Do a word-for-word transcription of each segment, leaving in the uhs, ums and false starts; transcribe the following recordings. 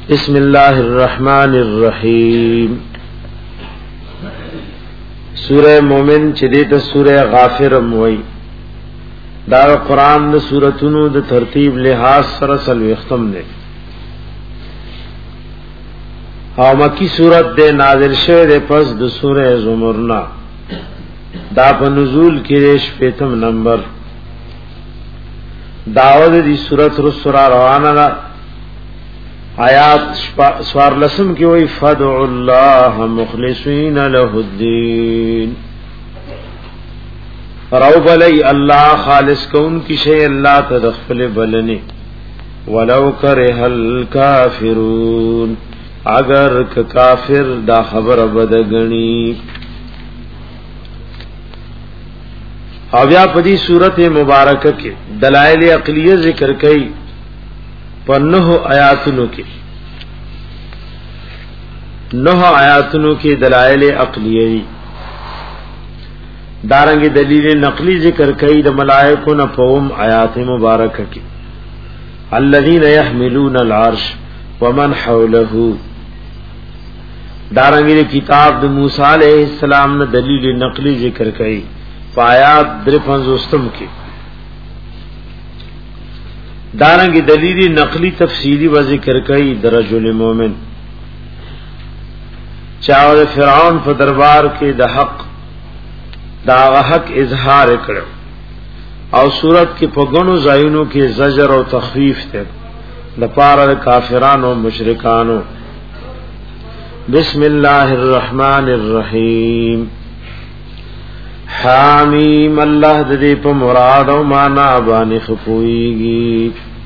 بسم الله الرحمن الرحیم. سورہ مومن چې دې سورہ غافر موي دا قرآن د سوراتونو د ترتیب لحاظ سره سلوختم نه او مکی سورت دے نازل شوه دے پس د سورہ زمر نا دا په نزول کې شپږم نمبر داود دی سورت رسول روانه آیات سوار لسم کی وی فدعوا الله مخلصین له الدین روب علی اللہ خالص کون کی شی اللہ تدخل بلنی ولو کرہ الکافرون اگر کافر دا خبر بدگنی. او بیا پدی صورت مبارکہ کے دلائل عقلیہ ذکر کئی پنہ آیاتنو کی نہ آیاتنو کی دلائل عقلیہ دارنگ دلیل نقلی ذکر کئی د ملائکو نہ پوم آیات مبارکہ کی الذین یحملون العرش ومن حوله دارنگ کتاب د موسی علیہ السلام نے دلیل نقلی ذکر کئی آیات درپنزوستم کی دارنگ دلیل نقلی تفصیلی و ذکر کئی درجل مومن چاو فرعون په دربار کې د حق دا حق اظهار کړو او صورت کې په غنو ځایونو کې زجر او تخفیف ته د پاره کافرانو مشرکانو. بسم الله الرحمن الرحیم. حامیم الله د دې په مراد او معنا باندې خپويږي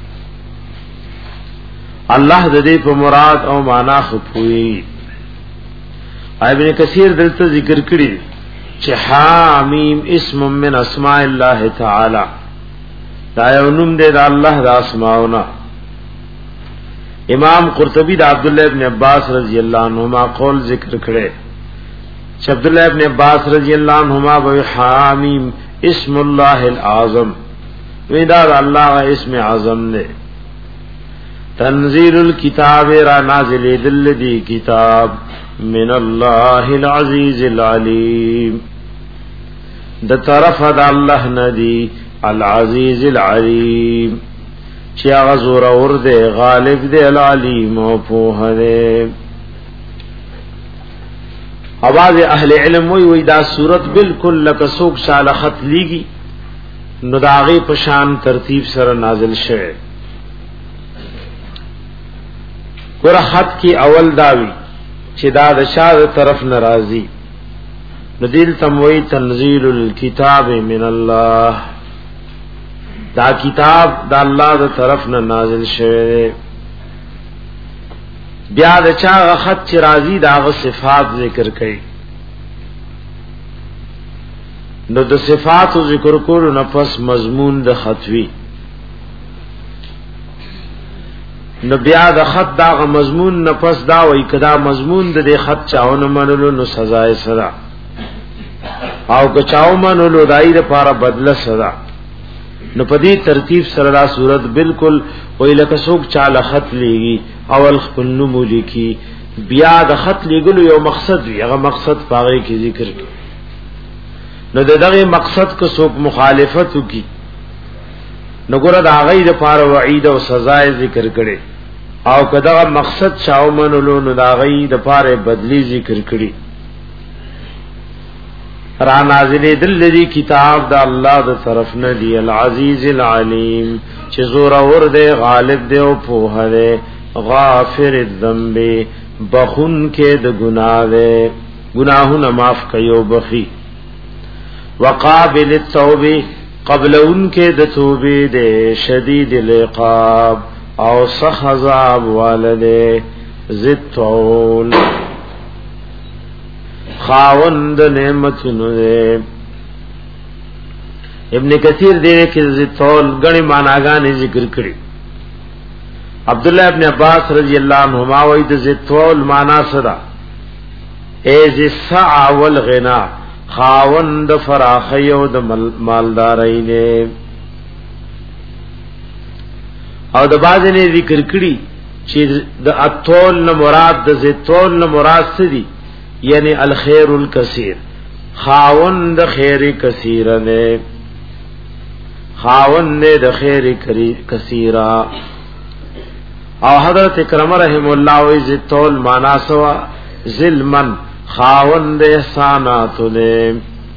الله د دې په مراد او معنا خپوي. ابن کثیر دلته ذکر کړی چې حامیم اسم من اسماء الله تعالی دا یو نوم دی د الله د اسماءونه. امام قرطبی د عبد الله ابن عباس رضی الله عنهما قول ذکر کړي چې عبد الله ابن عباس رضی الله عنهما به حامیم اسم الله الاعظم ودا الله اسم اعظم نے تنزيل الكتاب را نازل دل دی کتاب من الله العزيز العليم د طرف د الله ندی العزيز العليم چې هغه زور اور دے غالب دے العلیم او په دے. اواز اهل علم وی وی دا صورت بالکل لک سوک شال خط لیگی نو داغی پشان ترتیب سره نازل شوه. ګور خط کی اول داوی چې دا د شاده طرف ناراضی نو دل تموی تنزيل الكتاب من الله دا کتاب دا الله د طرف نه نازل شوه. بیا د چا خط چې راضی دا غ صفات ذکر کړي نو د صفات ذکر کول نه پس مضمون د خطوی نو بیا د خط دا غ مضمون نه پس دا وای کدا مضمون د خط چاونه منلو نو سزا یې سره او که چاو منلو دای لپاره بدله سزا. نو پدی ترتیب سره دا صورت بالکل وی لکه څوک چاله خط لیږي اول خپل نوم لیکي بیا د خط لیږلو یو مقصد وي هغه مقصد پاره کې ذکر کړي نو دغه مقصد کو څوک مخالفت وکي نو ګره دا غي د پاره وعید او سزا ذکر کړي او کدا مقصد چاو منلو نو دا غي د پاره بدلی ذکر کړي. را نازل دل دی کتاب دا اللہ دا طرف نه دی العزیز العلیم چې زور اور دے غالب دے او پوہ دے غافر الذنب بخون کے د گناہ دے گناہوں معاف کيو بخی وقابل التوب قبل ان کے د توبے دے شدید العقاب او سخ عذاب والدے ذت طول خاوند نعمتونو دے. ابن کثیر دے کہ ذل غنی معناګانې ذکر کړي. عبد الله ابن عباس رضی الله عنهما وایي د ذل معنا صدا ایز السع والغنا خاوند فراخی او د مالدارۍ نه او د باز نه ذکر کړي چې د اتول نه مراد د زتول نه مراد څه دي یعنی الخير الكثير خاوند خیر کثیر نه خاوند د خیر کثیرا او حضرت کرم رحم الله و زتول معنا سوا ظلمن خاوند احسانات نه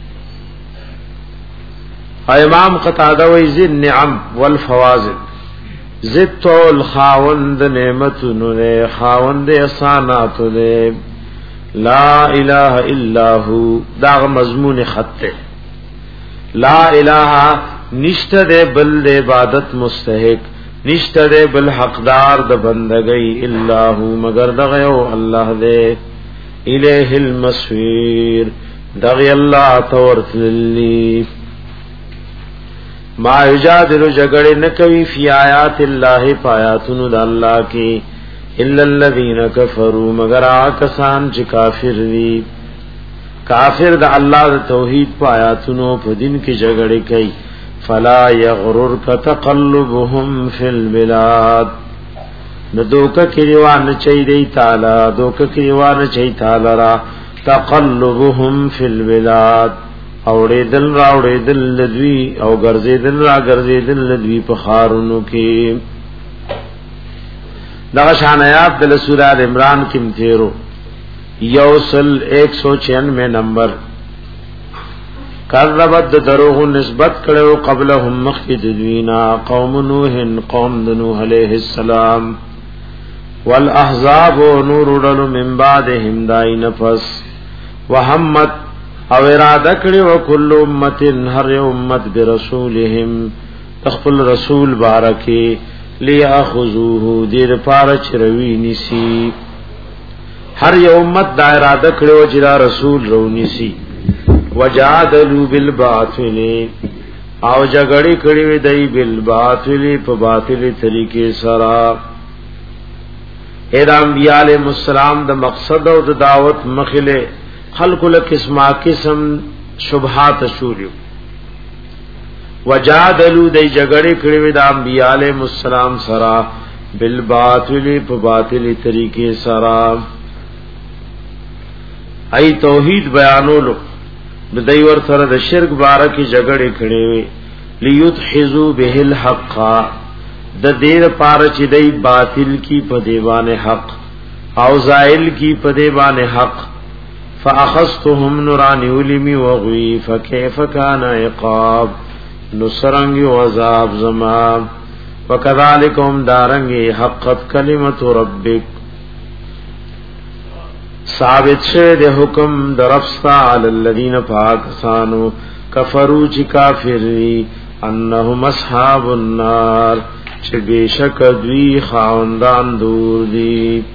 امام قتاده و ذل نعم والفواضل زتول خاوند نعمتونو نه خاوند احسانات نه لا اله الا هو دا مضمون خط لا اله نشته ده بل ده عبادت مستحق نشته ده بل حقدار د بندګۍ الا هو مگر دغه یو الله ده الیه المصیر دغه الله تورتلی ما یجادل جګړه نه کوي فی آیات الله پایاتونو د الله کې الا الذين كفروا مگر آکسان چې کافر دي کافر د الله د توحید په آیاتونو په دین کې جګړه کوي فلا یغررک تقلبهم فی البلاد ندوک کریوان چي دی تعالی دوک کریوان چي تعالی را تقلبهم فی البلاد اوړې دل راوړې دل لدوی او ګرځې دل را ګرځې دل لدوی په خارونو کې دغه شان آیات د سورہ ال عمران کې متیرو یوصل ایک سو چھیانوے نمبر کربت دروغ نسبت کړو قبلهم مخکې دوینا قوم نوح قوم نوح علیہ السلام والاحزاب نور ودل من بعدهم دای نفس وهمت او اراده کړي او کل امه هر امت برسولهم تخفل رسول بارکی لیاخذوه دیر پار چروی نسی هر یو امت دا اراده کړو چې دا رسول رو نسی وجادلوا بالباطل او جګړې کړې دی بالباطل په باطل طریقې سره اې د انبیاء علیهم السلام د مقصد او د دعوت مخله خلق له قسمه قسم شبهات شوریو وجادلوا دی جګړې کړې د انبیاء علیهم السلام سره بالباطل په باطل طریقې سره ای توحید بیانولو د دیور سره د شرک باره کې جګړې کړې وي لیدحزو به الحق د دیر پار چې دی باطل کی په دیوانه حق او زائل کی په دیوانه حق فاخذتهم نورانی ولمی وغوی فكيف كان عقاب نصرنگ عذاب زما وكذلكم دارنگی حقت کلمت ربک ثابت شه د حکم درفستا علی الذین پاکسانو کفروا چی کافری انهم اصحاب النار چې بشک دوی خاوندان دور دي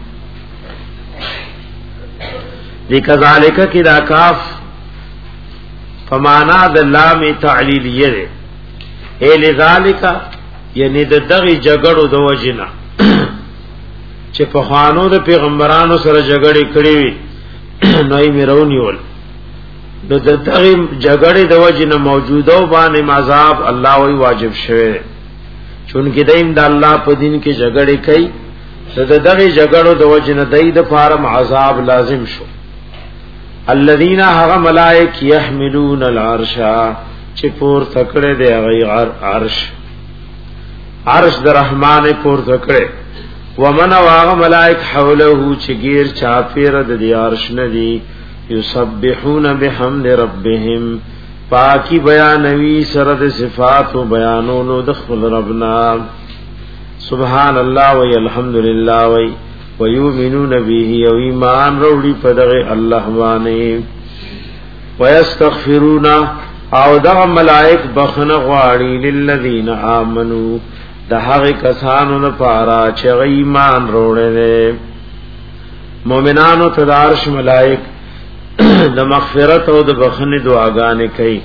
لکذالک کی دا کاف فمانا د لام تعلیلیه ده اے لذالک یعنی د دغه جګړو د وجنه چې په خوانو د پیغمبرانو سره جګړې کړې وي نوې میرونیول د دغه جګړې د وجنه موجوده باندې عذاب الله وی واجب شوه چونکه دیم د الله په دین کې جګړې کوي د دغه جګړو د وجنه دای د فارم عذاب لازم شو الذين هغه ملائک يحملون العرش چې پور تکړه دی هغه عرش عرش د رحمان پور تکړه ومن واغ ملائک حوله چگیر چاپیر د دی عرش ندی یسبحون بحمد ربهم پاکی بیانوی سرد صفات و بیانونو دخل ربنا سبحان اللہ وی الحمدللہ وی ویومنون بیہی و ایمان روڑی پدغ اللہ بانے ویستغفرون او دغ ملائک بخن غواری للذین آمنو د هغه کسانو لپاره چې ایمان وروړي دي مؤمنانو ته د عرش ملائک د مغفرت او د بخښنې دعاګانې کوي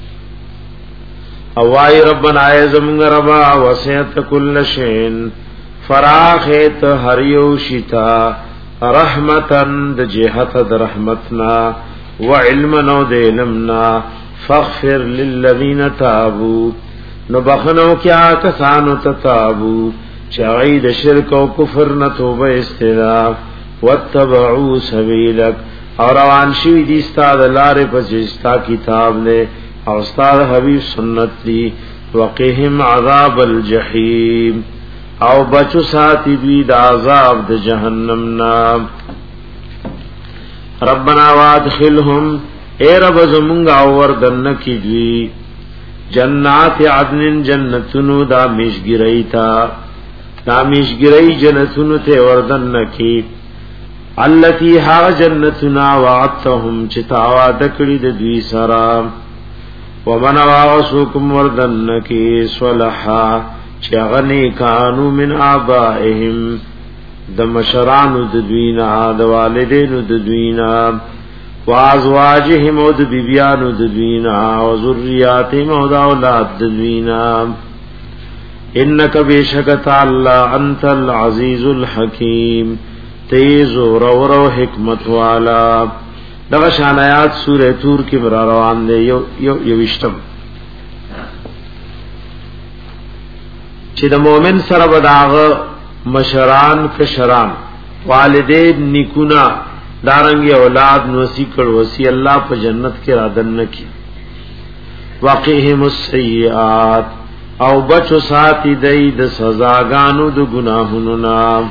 او وايي ربنا اعظم ربا وسعت كل شيء فراخت هر یو شتا رحمتن د جهت د رحمتنا وعلمنا د علمنا فاغفر للذین تابوا نو بخنو کیا کسانو تتابو چاہی د شرک او کفر نه توبه استدا واتبعوا سبیلک اور روان شوی دی استاد لارې پس استا کتاب نے او استاد حبیب سنت دی وقهم عذاب الجحیم او بچو ساتي دی د عذاب د جهنم نا ربنا وادخلهم اے رب زمونږ اور دن کی دی جنات عدن جنتونو دا مشګری تا دا مشګری جنتونو ته وردن کی التي ها جنتنا وعدتهم چتا وعد کړي د دوی سره ومن واغسوکم وردن کی صلحا چغنی کانو من آبائهم د مشرانو د دوینا د والدینو د دوینا وازواجهم او د بیبیانو د دوینا او ذریاتهم او د اولاد د دوینا انک بیشکت الله انت العزیز الحکیم تیز و رو رو حکمت والا دغه شان آیات سورہ تور کې بر روان دي یو یو یوشتم چې د مؤمن سره بداغه مشران کشران والدین نیکونا دارنګ اولاد نوسی کړه وسی الله په جنت کې رادن نکي واقعهم السیئات او بچو ساتي دای د سزاګانو د ګناهونو نا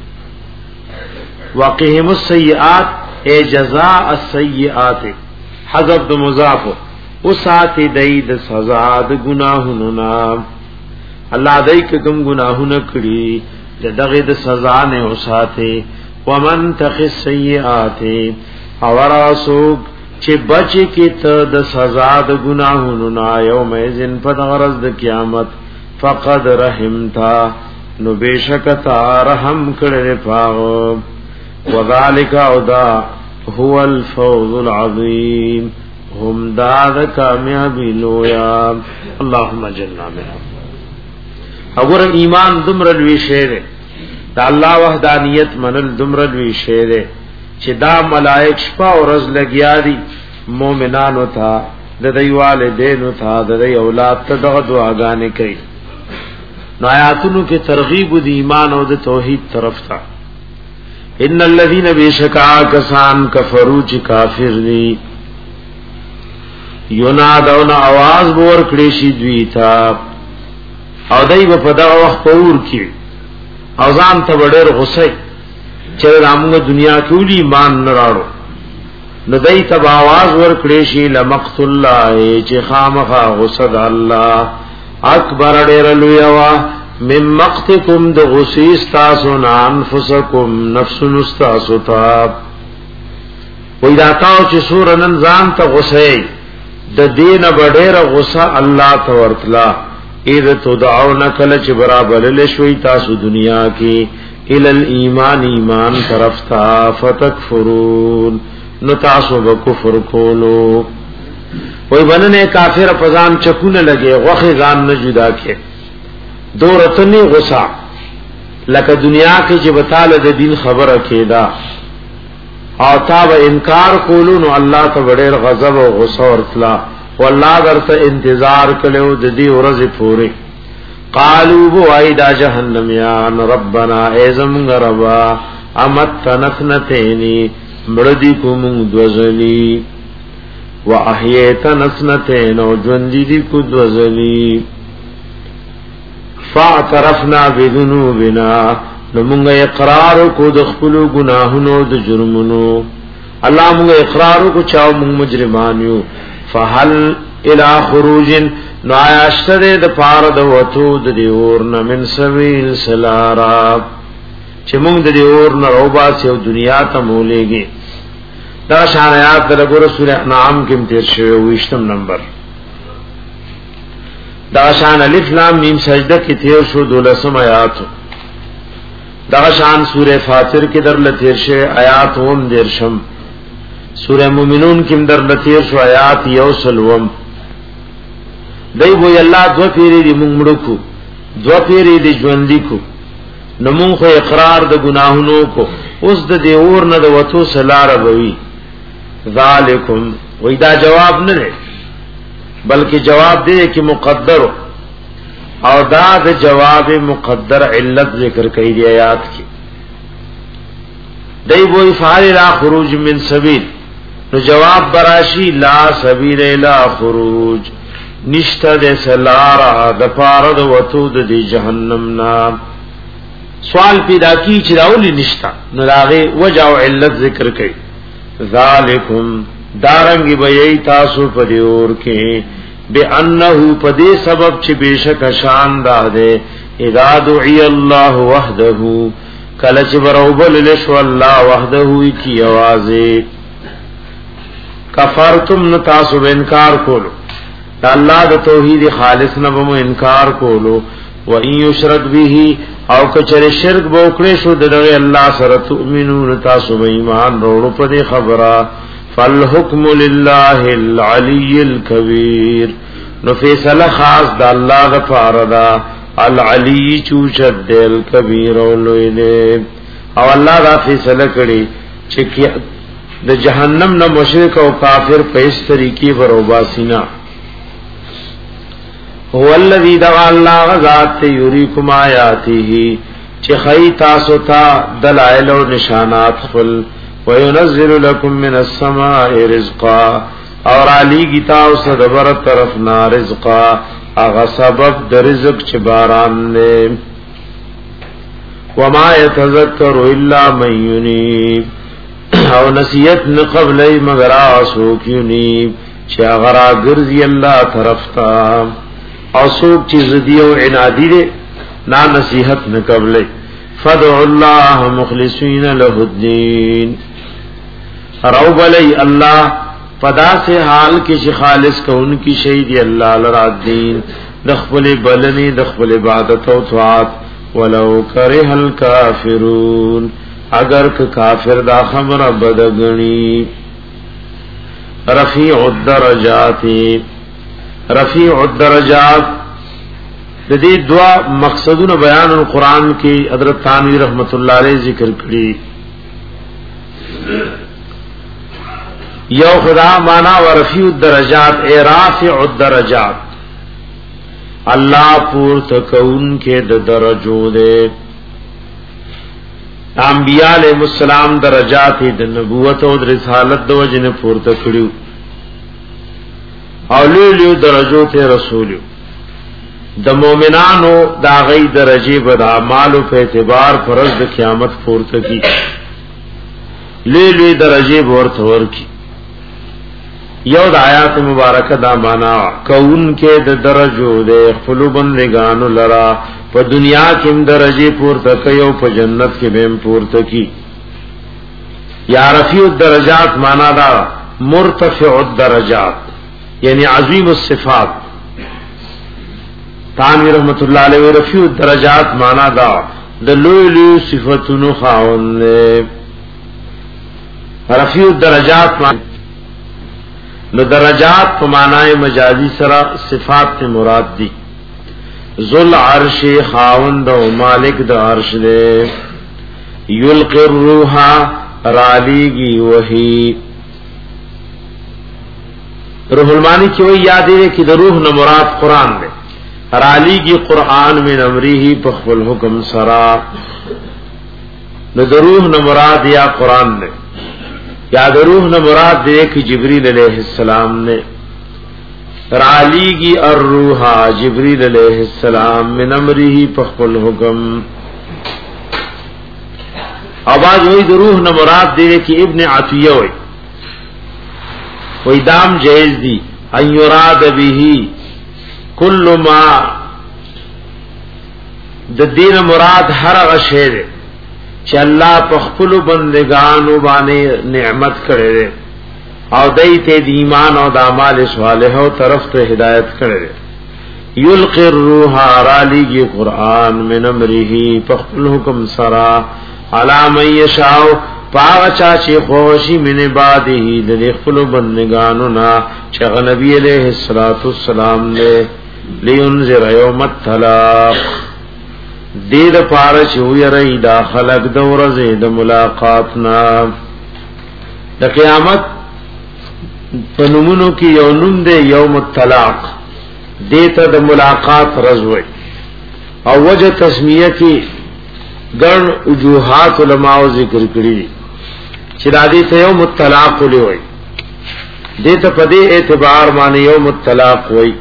واقعهم السیئات اے جزاء السیئات حذف د مضاف او ساتي دای د سزا د ګناهونو نا الله دای کوم ګناهونه کړی دغه د سزا نه او ساتي ومن تخ السیئات او راسوک چې بچی کی ته د سزا د ګناهونو نا یوم یذن په غرض د قیامت فقد رحمتا نو بشکتا رحم کړي پاو وذالک اودا هو الفوز العظیم هم داد کامیابی لویا اللهم جننا منهم اگر ایمان دمر لوی شیر دا الله وحدانیت منل دمر لوی شیر چې دا ملائک شپه او ورځ لګیا دي مؤمنانو ته د دوی والدینو ته د دوی اولاد ته دغه دعاګانې کوي نو آیاتونو کې ترغیب د ایمان او د توحید طرف ته ان الذين بشکا کسان کفروا چ کافر دي ینادون आवाज ور کړی شي دوی ته او دای په دا وخت پور کی او ځان ته ډېر غصه چې رامغه دنیا کې ولي ایمان نه راړو نو دای ته आवाज ور کړی شي لمقت الله چې خامخا غصه الله اکبر ډېر لوی وا من مقتکم د غصیس تاسو نه انفسکم نفس نستاسو تا وې دا تاسو چې سورنن ځان ته غصه د دینه بډېر غصه الله ته ورتلا اذ تدعون کل چې برابر لشوي تاسو دنیا کې ال الایمان ایمان طرف تا فتکفرون نو تاسو به کفر کولو وې بننه کافر فزان چکونه لګي غوخه ځان نه جدا کې دورتنی غصہ لکه دنیا کې چې بتاله د دین خبره کېدا او تا به انکار کولو نو الله ته ډېر غضب او غصه ورتلا والله درته انتظار کړو د دې ورځې پورې قالوا بوایدا جهنميان ربنا اعظم ربا امت نثنتين مردی کوم دوزلی واحییت نثنتين او ژوندې دي کو دوزلی فاعترفنا بذنوبنا نمونږ اقرار کو د خپل گناهونو د جرمونو الله موږ اقرار کو چاو موږ مجرمان یو فهل الى خروج نعاشره د پار د وته د دیور نه من سویل سلارا چې موږ د دیور نه روبا سیو دنیا ته مولېږي دا شان آیات د ګور سورہ انعام کې تیر شوی وشتم نمبر دا شان الف لام میم سجدہ کی تیر شو دولسم آیات دا شان سورہ فاطر کی در لتیر شو آیات وم درشم سورہ مومنون کی در لتیر شو آیات یوسلوم دای وی الله دو پیری دی مونږ مړو کو دو پیری دی ژوندۍ کو نمون خو اقرار د گناهونو کو اوس د دی اور نه د وته سلاره بوي ذالکم وی دا جواب نه بلکہ جواب دے کہ مقدر او دا د جواب مقدر علت ذکر کړي دی آیات کې دای وې فعل لا خروج من سبیل نو جواب براشی لا سبیل الا خروج نشته د سلارا د پاره د وتو د جهنم نا سوال پیدا کی چې راولي نشتا نو راغه وجه او علت ذکر کړي ذالکم دارنګ به تاسو په دې اور کې بانه په دې سبب چې بشک شان ده اذا دعي الله وحده کله چې بروبل لشو الله وحده کی आवाज کفرتم تاسو انکار کولو الله د توحید خالص نه به انکار کولو و ان یشرک به او کچره شرک به وکړي شو دغه الله سره تؤمنون تاسو به ایمان وروړو په دې خبره فالحكم لله العلي الكبير نو فیصله خاص د الله غفار دا العلی چوچد الکبیر اولوینه او الله دا فیصله کړي چې د جهنم نه مشرک او کافر په اس طریقې وروباسینا هو الذی دعا الله ذات یریکم آیاته چې خی تاسو ته دلائل او نشانات خپل وينزل لكم من السماء رزقا اور علی کی تاسو د بر طرف نا رزقا اغه سبب د رزق چې باران نه وما يتذكر الا من ينيب او نصیحت نه قبل مگر اسو کینی چې اغرا ګرځي الله طرف تا او څوک چې زدی او عنادی دي نا نصیحت نه قبل فدع الله مخلصین له الدين رو بلی اللہ پدا سے حال کی چی خالص کو ان کی شہید اللہ لرا الدین دخبل بلنی دخبل عبادت و طاعت ولو کرہ الکافرون اگر کہ کافر دا خبر بدگنی رفیع الدرجات رفیع الدرجات دې دعا مقصدون بیان القرآن کی حضرت تانوی رحمت اللہ علیہ ذکر کری یو خدا مانا ورفیع الدرجات اے رافع الدرجات اللہ پورت کون کے د درجو دے انبیاء علیہ السلام درجات د نبوت او د رسالت د وجنه پورت کړیو اولیو درجو ته رسولو د مؤمنانو دا غي درجه بد اعمال په اعتبار فرض د قیامت پورته کی لیلوی درجه ورته ورکی یو د آیات مبارکه دا معنا کون کې د درجو د خپل بندگانو لرا په دنیا کې درجه پورته کوي او په جنت کې به پورته کی یا رفیع الدرجات معنا دا مرتفع الدرجات یعنی عظیم الصفات تانوی رحمت اللہ علیہ رفیع الدرجات معنا دا د لوی لوی صفاتونو خاوند رفیع الدرجات معنا نو درجات په معنی مجازی سره صفات ته مراد دي ذل عرش خاوند او مالک د عرش دے یلقی الروح رالیگی وحی روح المانی کی وہی یاد ہے کہ د روح نہ مراد قرآن دے رالیگی قرآن من امریہی پخفل حکم سرا نو د روح نہ مراد یا قرآن دے یا د روح نہ مراد دے کہ جبریل علیہ السلام نے رالیگی الروح جبریل علیہ السلام من امریہی پخفل حکم آواز وہی د روح نہ مراد دے کہ ابن عطیہ ہوئی وہی دام جائز دی ان یراد به کل ما د دین مراد هر هغه شی دی چې الله په خپل بندگانو باندې نعمت کړي او دایته د ایمان او د اعمال صالحه او طرف ته هدایت کړي یلقی الروح رالیږي قران من امره په خپل حکم سرا علی من یشاء پاچا چې خوشی من بعده د خپل بندگانو نا چې نبی علیہ الصلوۃ والسلام نے لینذر یوم الطلاق دې د پاره چې ویری دا خلق د ورځې د ملاقات نا د قیامت په نومونو کې یو نوم دی یوم الطلاق دې ته د ملاقات ورځ وي او وجه تسمیه کی ګڼ وجوهات علماء ذکر کړی چې د دې ته یوم الطلاق وی دې ته په دې اعتبار باندې یوم الطلاق وی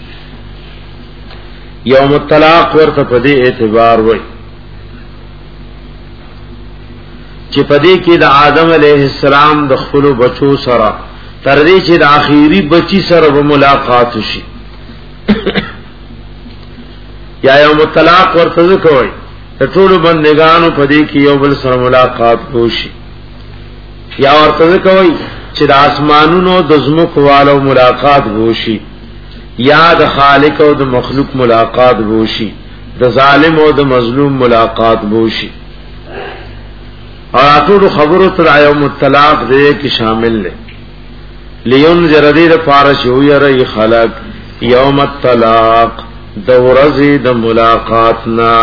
یوم الطلاق ورته په دې اعتبار وی چې په دې کې د آدم علیه السلام د خپل بچو سره تر دې چې د آخري بچی سره ملاقات شي یا یوم الطلاق ورته کوي ته ټول بندگانو په دې کې یو بل سره ملاقات وشي یا ورته کوي چې د اسمانونو د زمکو والو ملاقات وشي یا د خالق او د مخلوق ملاقات وشي د ظالم او د مظلوم ملاقات وشي اور ټول خبرو تر یوم الطلاق دې کې شامل لې لینذر دې فارش یو یری خلق یوم الطلاق د ورځې د ملاقاتنا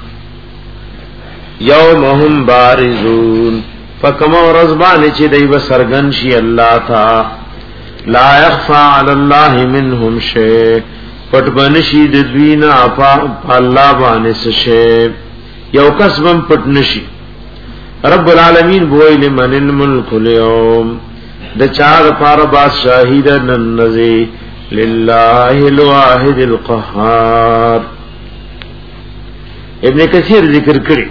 یومهم بارزون فکما ورځبانه چې دای وسرغن شي الله تا لا يخفى على الله منهم شيء پټ بنشي د دوینا اپا الله باندې څه یو کسبم پټ نشي رب العالمین بوئی لمن الملک اليوم د چا لپاره بادشاہی د ننزي لله الواحد القهار ابن کثیر ذکر کړی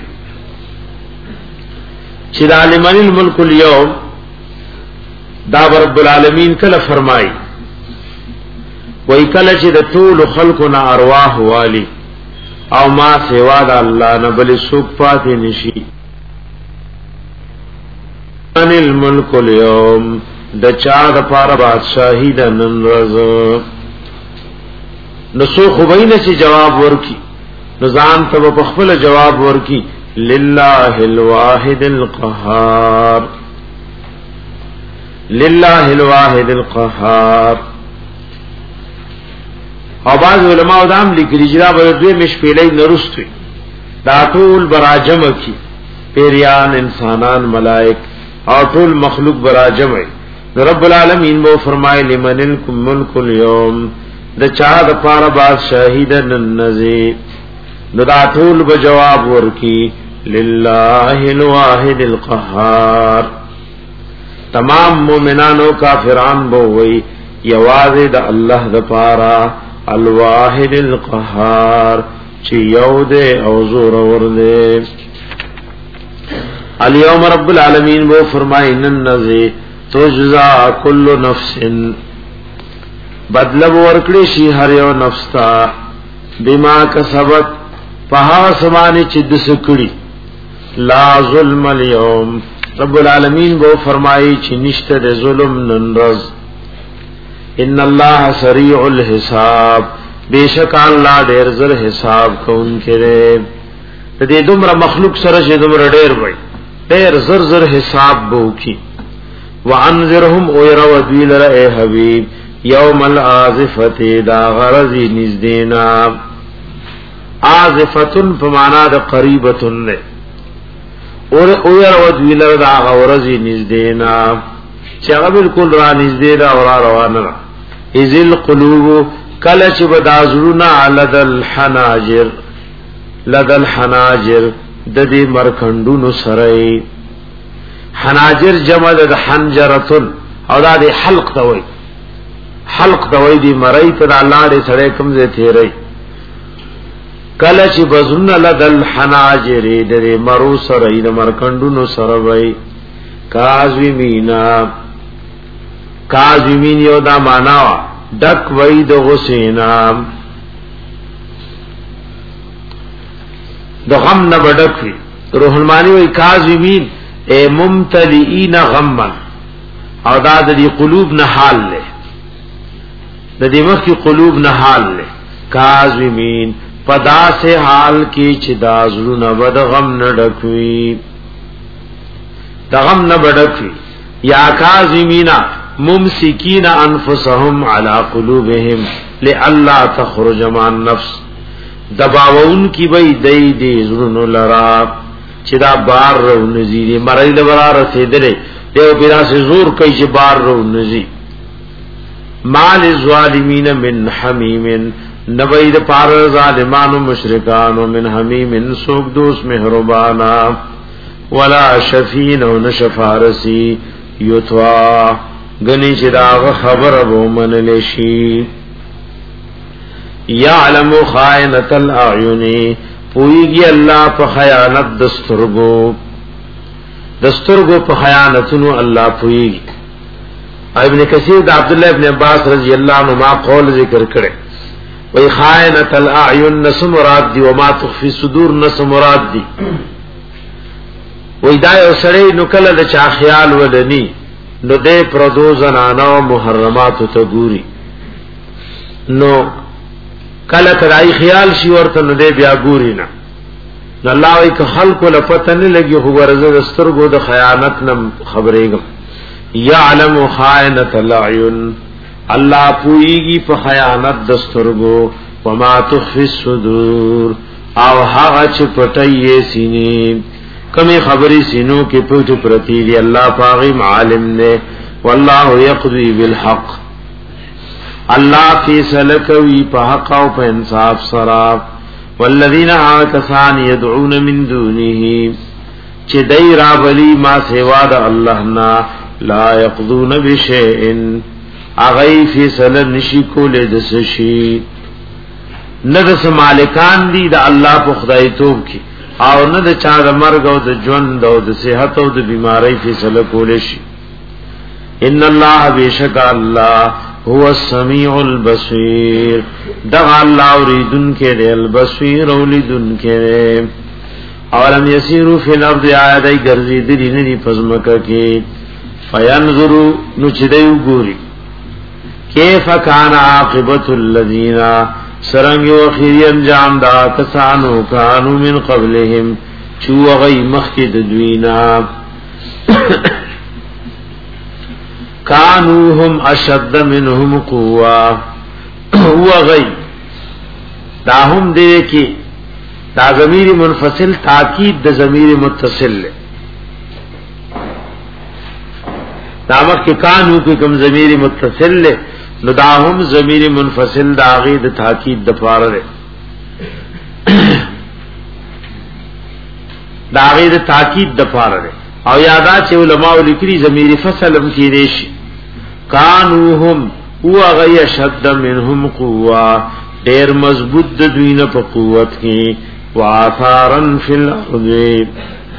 چې د لمن الملک اليوم دا رب العالمین کله فرمایي وای کله چې د ټول خلقنا ارواح والی او ما سوا د الله نه بل څوک پاتې نشي ان الملک اليوم د چا د پاره بادشاہی د نن ورځ نو سو خوبینه چې جواب ورکی نظام ته په خپل جواب ورکی لله الواحد القهار لله الواحد القهار او بعض علماء دام لیکلي چې دا به دوی مشپېلې نرستوي دا ټول براجم کی پیریان انسانان ملائک او ټول مخلوق براجم وي رب العالمین وو فرمای لمن الملک اليوم د چا د پاره بادشاہی د ننزي نو دا ټول به جواب ورکی لله الواحد القهار تمام مومنانو کافران بو وی یوازې د الله د پاره الواحد القهار چې یو دې او زور ور دې الیوم رب العالمین وہ فرمائے ننزی تجزا کل نفس بدلب ورکڑی شی ہر یو نفس تا بما کسبت پہا سمانی چد سکڑی لا ظلم الیوم رب العالمین وہ فرمائی چی نشتر ظلم ننرز ان اللہ سریع الحساب بے شک اللہ دیر زر حساب کون کرے دے دمرا مخلوق سرش دمرا دیر بھائی دیر زر زر حساب بو کی وانذرهم اویرا ودویل رئے حبیب یوم الآزفت دا غرزی نزدینا آزفتن پمانا دا قریبتن لے اویرا ودویل دا غرزی نزدینا چاگا بالکل را نزدینا ورا روانا را ازی القلوب کلچ بدازلونا لد الحناجر لد الحناجر د دې مرکندونو سره حناجر جمع د حنجرتن او دا د حلق دوی حلق دوی دی مړی ته د الله دې سره کوم ځای تیری کله چې بزن لدل حناجر د دې مرو سره د مرکندونو سره وای کاظمینا کاظمین یو دا معنا دک وای د حسینا د غم نه بډکوي روح المانی وی کاظمین اے ممتلئین غما او دا د دې قلوب نه حال له د دې مخ کی قلوب نه حال له کاظمین پدا سے حال کی چې دا زړه بد غم نه ډکوي د غم نه بډکوي یا کاظمینا ممسکین انفسهم علی قلوبهم لئلا تخرج مع النفس دباون کی بئی دی دی زرنو لرا چی دا بار رو نزی دی مرائی لبرا رسیدلے دیو پیرا سے زور کئی چی بار رو نزی مال الظالمین من حمیم نبید پار ظالمان و مشرکان و من حمیم سوک دوست مہربانا ولا شفین و نشفارسی یتوا گنی چی داغ خبر ابو من لشی یعلم خائنت الاعینی پوئیگی اللہ پا خیانت دسترگو دسترگو پا خیانتنو اللہ پوئیگی ابن کثیر دا عبداللہ ابن عباس رضی اللہ عنہ ما قول ذکر کرے وی خائنت الاعین نس مراد دی وما تخفی صدور نس مراد دی وی دای او سړی نو کله د چا خیال ولنی نو دې پردو زنانو محرمات ته ګوري نو کله ترای خیال شي ورته نو دې بیا ګوري نه الله وی که خلق له پته نه لګي خو ورزه سترګو د خیانت نم خبرېګم یعلم خائنۃ الاعین الله پویږي په خیانت د سترګو وما تخفي الصدور او هغه چې پټي سینې کمی خبری سینو کې پوت پرتی دی الله پاغي عالم نے والله يقضي بالحق الله فیصله کوي په حق او په انصاف سره والذین آکسان يدعون من دونه چې دای را بلی ما سوا د الله نا لا يقضون بشیء اغی فیصله نشی کولې د سشي نه د مالکان دی د الله په خدای توب کی او نه د چا د مرګ او د ژوند او د صحت او د بیماری فیصله کول شي ان الله بیشک الله هو السمیع البصیر دغه الله اوریدن کې دی البصیر اولیدن کې دی اولم یسیروا فی الارض عادی ګرځي د دې نه پزمکه کې فینظروا نو چې دی وګوري کیف کان عاقبت الذین سرنگ و خیری انجام دا کسانو کانو من قبلهم چو غی مخید دوینا کانو هم اشد منهم قوة و غی دا هم دے کی دا ضمیر منفصل تاکید دا ضمیر متصل دا مخی کانو کی کم ضمیر متصل لے نو دا هم ضمیر منفصل دا غید تاکید د پاره ده دا غید تاکید د پاره ده او یادا چې علماء لیکري ضمیر فصل هم کې دیش کانوهم هو غی شد منهم قوه ډیر مضبوط د دوینه په قوت کې واثارن فی الارض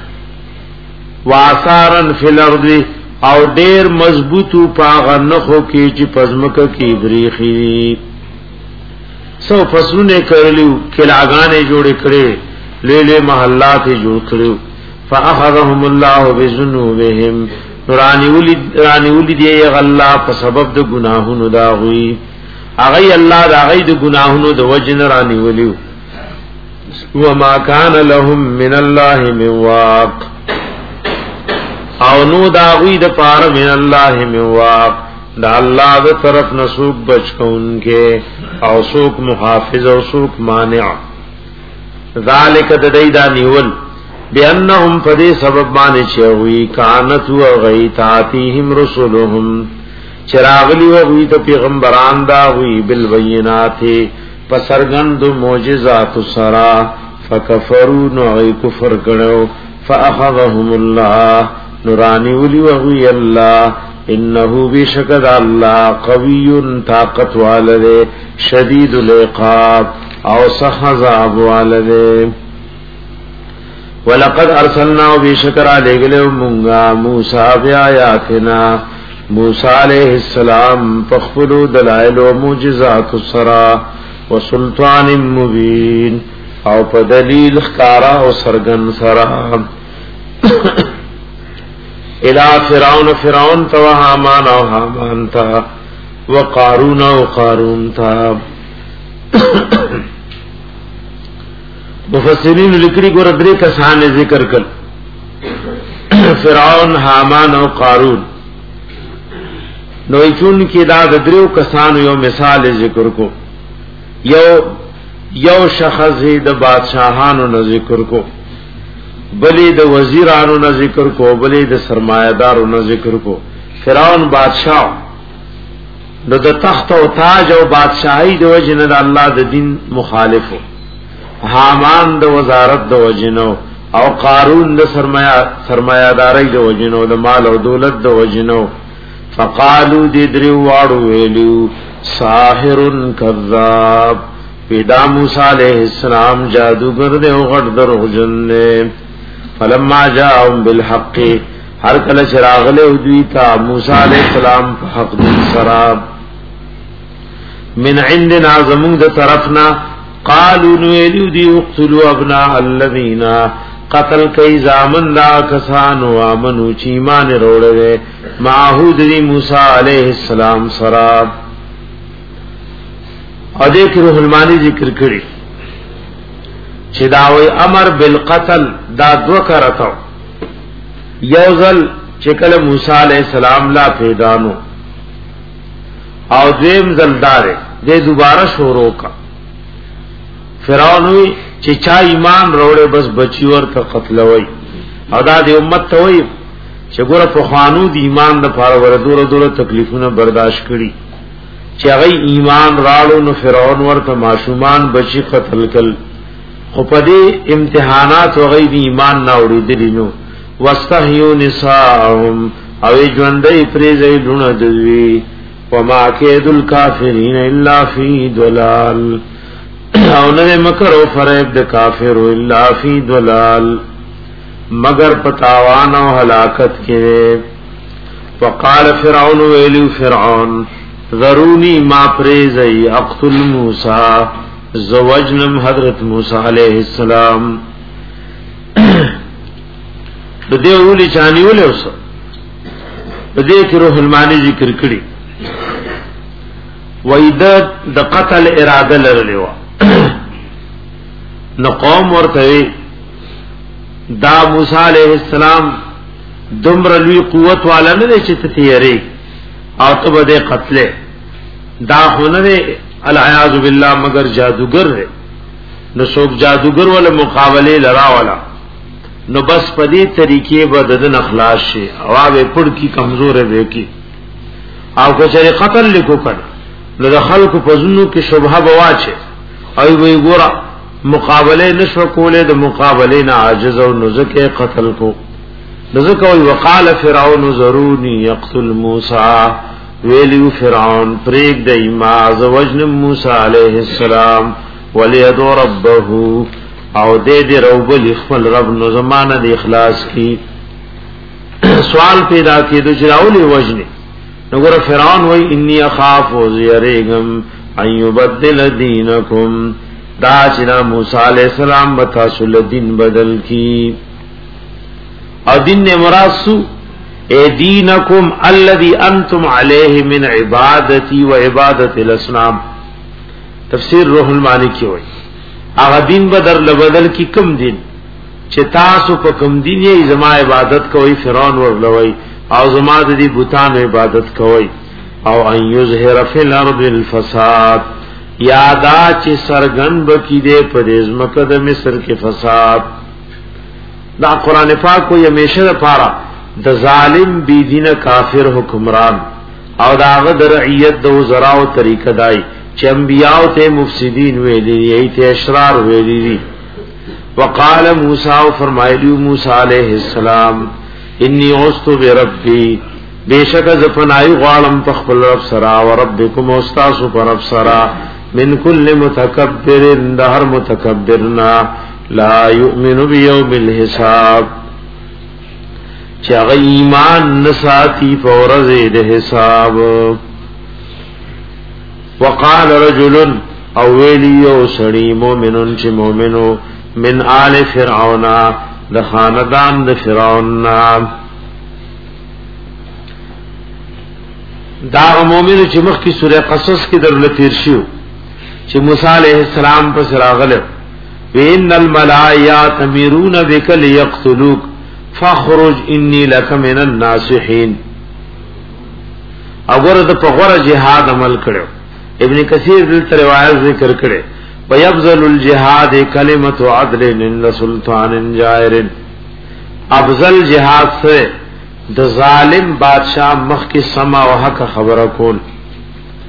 واثارن فی الارض او ډیر مضبوطو پاغه نخو کې چې پزمکه کې بریخي سو فصلونه کړلیو کلاګانې جوړې کړې لیلې محلات جوړ کړو فاخذهم الله بذنوبهم رانی ولید رانی ولید یې غلا په سبب د ګناهونو دا وی هغه الله دا غي د ګناهونو د وجن رانی ولیو وما كان لهم من الله من واق او نو دا غوی د پار من الله میواق دا الله د طرف نسوک بچ کونکه او سوک محافظ او سوک مانع ذالک د دیدا نیول بانهم فدی سبب باندې چوي کانت و غیتاتهم رسلهم چراغلی و غوی د پیغمبران دا غوی بالبینات پسرګند معجزات سرا فکفروا نو کفر کړو فاخذهم الله نورانی ولی وغوی اللہ انہو بشکد اللہ قوی طاقت والدے شدید العقاب او سخذاب والدے ولقد ارسلنا بشکر علیہ منگا موسیٰ بیایاتنا موسیٰ علیہ السلام پخفلو دلائل و موجزات السرا و سلطان مبین او پا دلیل خکارا و سرگن سرا الى فرعون فرعون تا و حامان و حامان تا و قارون و قارون تا مفسرین لکری گو ردری کسان ذکر کر فرعون حامان و قارون نوی چون کی دا دریو کسان یو مثال ذکر کو یو یو شخص د بادشاہانو نه ذکر کو بلی د وزیرانو نه ذکر کو بلی د سرمایدارو نه ذکر کو فرعون بادشاہ نو د تخت او تاج او بادشاہي د وجنه د الله د دین مخالفو، حامان د وزارت د وجنو، او قارون د سرمایا سرمایه‌داري د وجنو، د مال او دولت د وجنو. فقالو دې درو واړو ویلو ساحر کذاب، پیدا موسی علیہ السلام جادوگر دے او غټ دروغجن دے. فلما جاءهم بالحق، هر کله چراغله دوی تا موسی علیہ السلام په حق دین سراب من عندنا زمون د طرفنا، قالوا نویلو دی اقتلوا ابناء الذین، قتل کئی زامن دا کسانو آمنو چیمان روڑے معہود دی موسی علیہ السلام سراب. او دیکھ روح المانی ذکر کری چی داوی امر بالقتل دا دو کرتاو، یوزل چکل موسی علیہ السلام لا پیدانو، او دویم زلدارے دے دوبارہ شورو کا. فرعونوی چی چا ایمان روڑے بس بچی ورطا قتلوی، او دا دی امت توی چی گورا پخوانو دی ایمان دا پارا ورہ دور دور تکلیفون برداشت کری، چی اغی ایمان راڑو نو فرعون ورطا معشومان بچی قتل کل، خو پدی امتحانات وغی دی ایمان ناوڑی دلینو. واستحیو نساءهم، او جوندی پریزی لون دوی، وما کید الکافرین الا فی دلال، او نوے مکر و فریب د کافر الا فی دلال، مگر پتاوان و ہلاکت کے. وقال فرعون ویلو فرعون ذرونی ما پریزی اقتل موسیٰ، زوجنم حضرت موسیٰ علیہ السلام. بدے اولی چانی اولی اسو بدے کی روح المانی ذکر کری ویدد د قتل اراده لرلیوا. نو قوم ورته دا موسی علیہ السلام دمر لوی قوت والا نه چې ته تیری او ته به قتل دا هنره العیاذ بالله مگر جادوگر ہے. نو څوک جادوگر ولا مقابله لرا والا، نو بس پدی طریقې به ددن اخلاص شي، او به پړ کی کمزور به کی، او که چېرې قتل لیکو کړه نو د خلکو په زونو کې شبهه بواچه، او وی ګورا مقابله نشو کوله، د مقابله نه عاجز او نزکه قتل کو. نزکه وی وقال فرعون ذروني يقتل موسى، ویلیو فرعون پریک د ما زوجن موسی علیہ السلام ولیدو ربه، او دې دې روبل خپل رب نو زمانه د اخلاص کی. سوال پیدا کېدو چې راولي وجنه، نو ګور فرعون وی انی اخاف وزیرغم ان یبدل دینکم، دا چې موسی علیہ السلام بتا سول دین بدل کی. او دین نے مراد سو اے دینکم الذی انتم علیہ من عبادتی و عبادت الاصنام. تفسیر روح المانی کی ہوئی اغا دین بدر لبدل کی کم دین چه تاسو پا کم دین یې زما عبادت کوئی فرعون ورلوئی، او زما دی بوتان عبادت کوئی. او ان یظهر فی الارض الفساد، یادا چې سرګن بکی دے پدیز مکد مصر کے فساد. دا قرآن پاک کو یمیشه دا پارا دا ظالم بی دین کافر حکمران او دا غد رعیت دا وزراء طریقہ دائی چه انبیاء تے مفسدین ویلی یہی تے اشرار ویلی دی. وقال موسیٰ فرمائلیو موسیٰ علیہ السلام انی عستو بربی، بے شک از پنائی غالم پخبل رب سرا و ربکم استاسو پر رب سرا من کل متکبر دہر متکبرنا لا یؤمن بیوم الحساب، چاگئی ایمان نساتی فورز دے حساب. وقال رجل اویلیو سڑی مومنن چی مومنو من آل فرعونا د خاندان د فرعون، دا مومنو چی مخ کی سورہ قصص کی در لتیر شیو چی موسیٰ علیہ السلام پس راغلو وَإِنَّ الْمَلَائِكَةَ يَأْتَمِرُونَ بِكَ لِيَقْتُلُوكَ فَاخْرُجْ إِنِّي لَكَ مِنَ النَّاصِحِينَ. اگر د پغور جهاد عمل کړو، ابن کثیر دلته روایت ذکر کړي وَيَبْذَلُ الْجِهَادِ كَلِمَةُ عَدْلٍ عِنْدَ سُلْطَانٍ جَائِرٍ. افضل جهاد سے د ظالم بادشاہ مخ کی سما او حق خبره کول.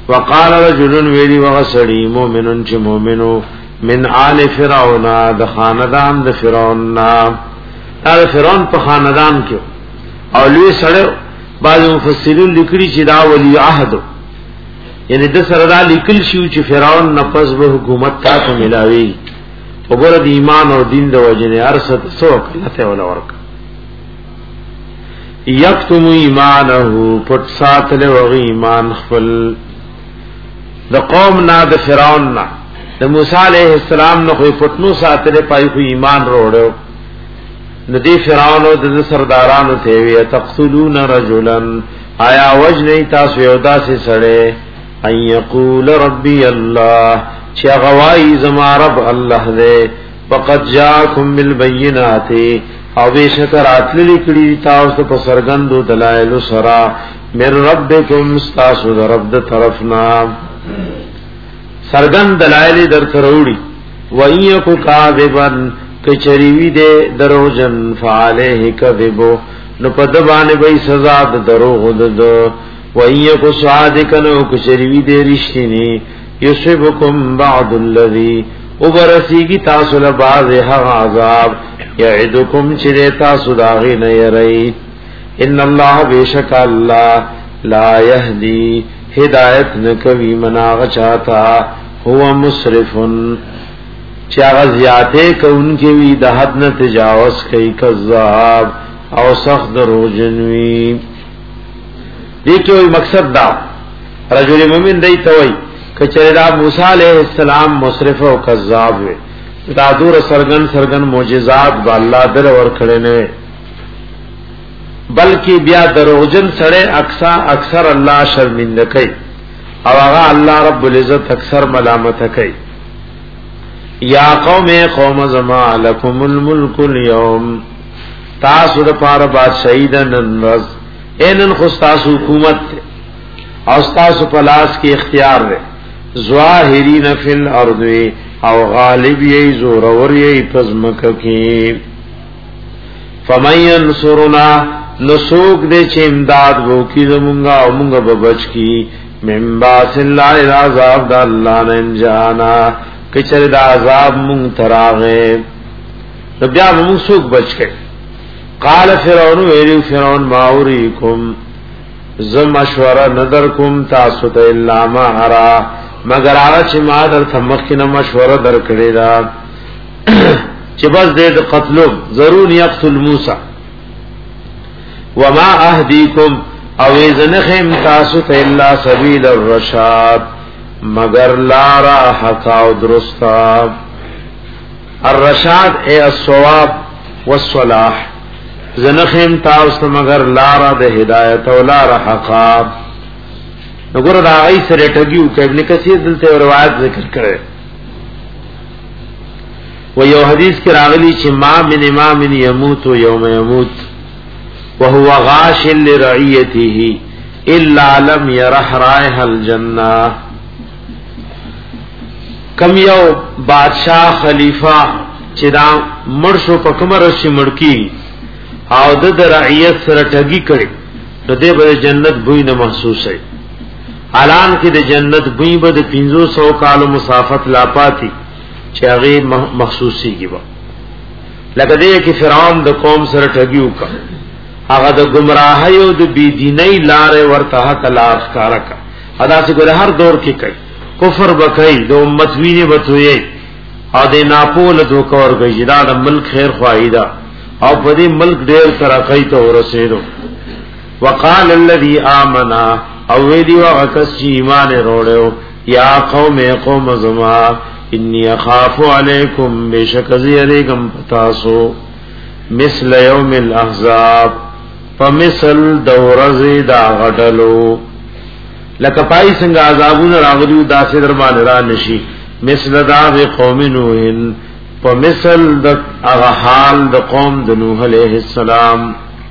وقال رجل ویلی وغسڑی مومنن چه مومنو من آل فرعون د خاندان د فرعون نا دا فرعون په خاندان کې او لوی سره بعض مفسرین لیکلي چې دا ولی عهد یعنی د سره دا لیکل شو چې فرعون نفس به حکومت تا ته ملاوي وګوره د ایمان او دین د وجنه ارسد سو کله ولا ورک یکتم ایمانه پټ ساتل او ایمان خپل د قوم نه د فرعون نه د موسی علیہ السلام نه خو پټنو ساتل پای خو ایمان وروړو ندی فرعون او د سردارانو ته وی تقتلون رجلا آیا وجنی تاسو یو داسې سره ان یقول ربی الله چې غوای زما رب الله دې فقد جاءکم بالبينات او بشکر اتل لیکلی تاسو په سرګندو دلایل سره مر ربکم استاسو رب د طرفنا سرګند دلایل در تروړي وایکو کاذبن کچریوی دے دروجن فعلیه کذبو نو پد باندې به سزا د دروغ د وایکو صادقن او کچریوی دے رښتینی یصبکم بعض الذی وبرسیگی تاسو له بعض هغه عذاب یعدکم چې تاسو داغی نه یری ان الله بیشک الله لا یهدی ہدایت نکوی مناغ چاہتا هو مسرفن چاغ زیاته کونکي وی د حد نه تجاوز کوي کذاب او سخت دروژنوي دې کې مقصد دا رجل مومن دی ته وای کچره دا موسی عليه السلام مسرف او کذاب وي دا دور سرغن سرغن معجزات با الله در ور کړي نه بلکې بیا دروژن سره اکثر اکثر الله شرمنده کوي او هغه الله رب العزت اکثر ملامت کوي یا قوم قوم زما لکم الملک اليوم تاسو د پاره بادشاہی د ننرز اینن خو تاسو حکومت او تاسو پلاس کی اختیار ده ظاهرین فی الارض او غالب یی زور ور یی پزمک کی فمن ينصرنا نسوک دے چه امداد وو کی زمونگا او مونگا ببچ کی من باس اللہ العذاب دا اللہ ننجانا کچر دا عذاب مونگ تراغے تو بیا مونگ سوک بچ کے قال فرعون ویلیو فرعون ماوریکم زم مشورہ ندرکم تاسوت اللہ ما حرا مگر آغا چه ما در تمخی نمشورہ در کردی دا چه بس دید قتلو ضرور یقتل موسیٰ وما اهدیکم او ازنخم تاسوت اللہ سبیل الرشاد مگر لارا حقا و درستا الرشاد اے الصواب والصلاح زنخم تاسوت مگر لارا دے ہدایت و لارا حقا نگر دا آئی سر اٹھگیو کہ ابن کثیر دلتے روایت ذکر کرے و یو حدیث کی راغلی چھ ما من امام یموت و یوم یموت وهو غاش لرعیته الا لم يرح رائح الجنہ کم یو بادشاہ خلیفہ چدا مرشو پا کمرشی مڑکی او د رعیت سره ټګي کړي نو دې به جنت بوی نه محسوس ہے اعلان کې د جنت بوی به د پنځه سوه کالو مسافت لا پاتې چې هغه محسوسي کیږي لکه دې کې فرعون د قوم سره ټګي وکړ هغه د گمراهۍ او د بيدینۍ لارې ورته حق لار ښکارا کا ادا چې ګره هر دور کې کوي کفر بکای د امت ویني بتوي او د ناپول دوکا ورګي دا د ملک خیر خوایدا او په دې ملک ډېر ترقی ته ورسېدو وقال الذي آمنا او ویلی وکس چې ایمان وروړو یا قوم قوم زما انی اخاف علیکم بشک زیریکم پتاسو مثل یوم الاحزاب فمثل دورزی دا غټلو لکه پای څنګه عذابونه راغلیو داسې در باندې را نشي مثل دا قوم نوح فمثل د هغه حال د قوم د نوح علیہ السلام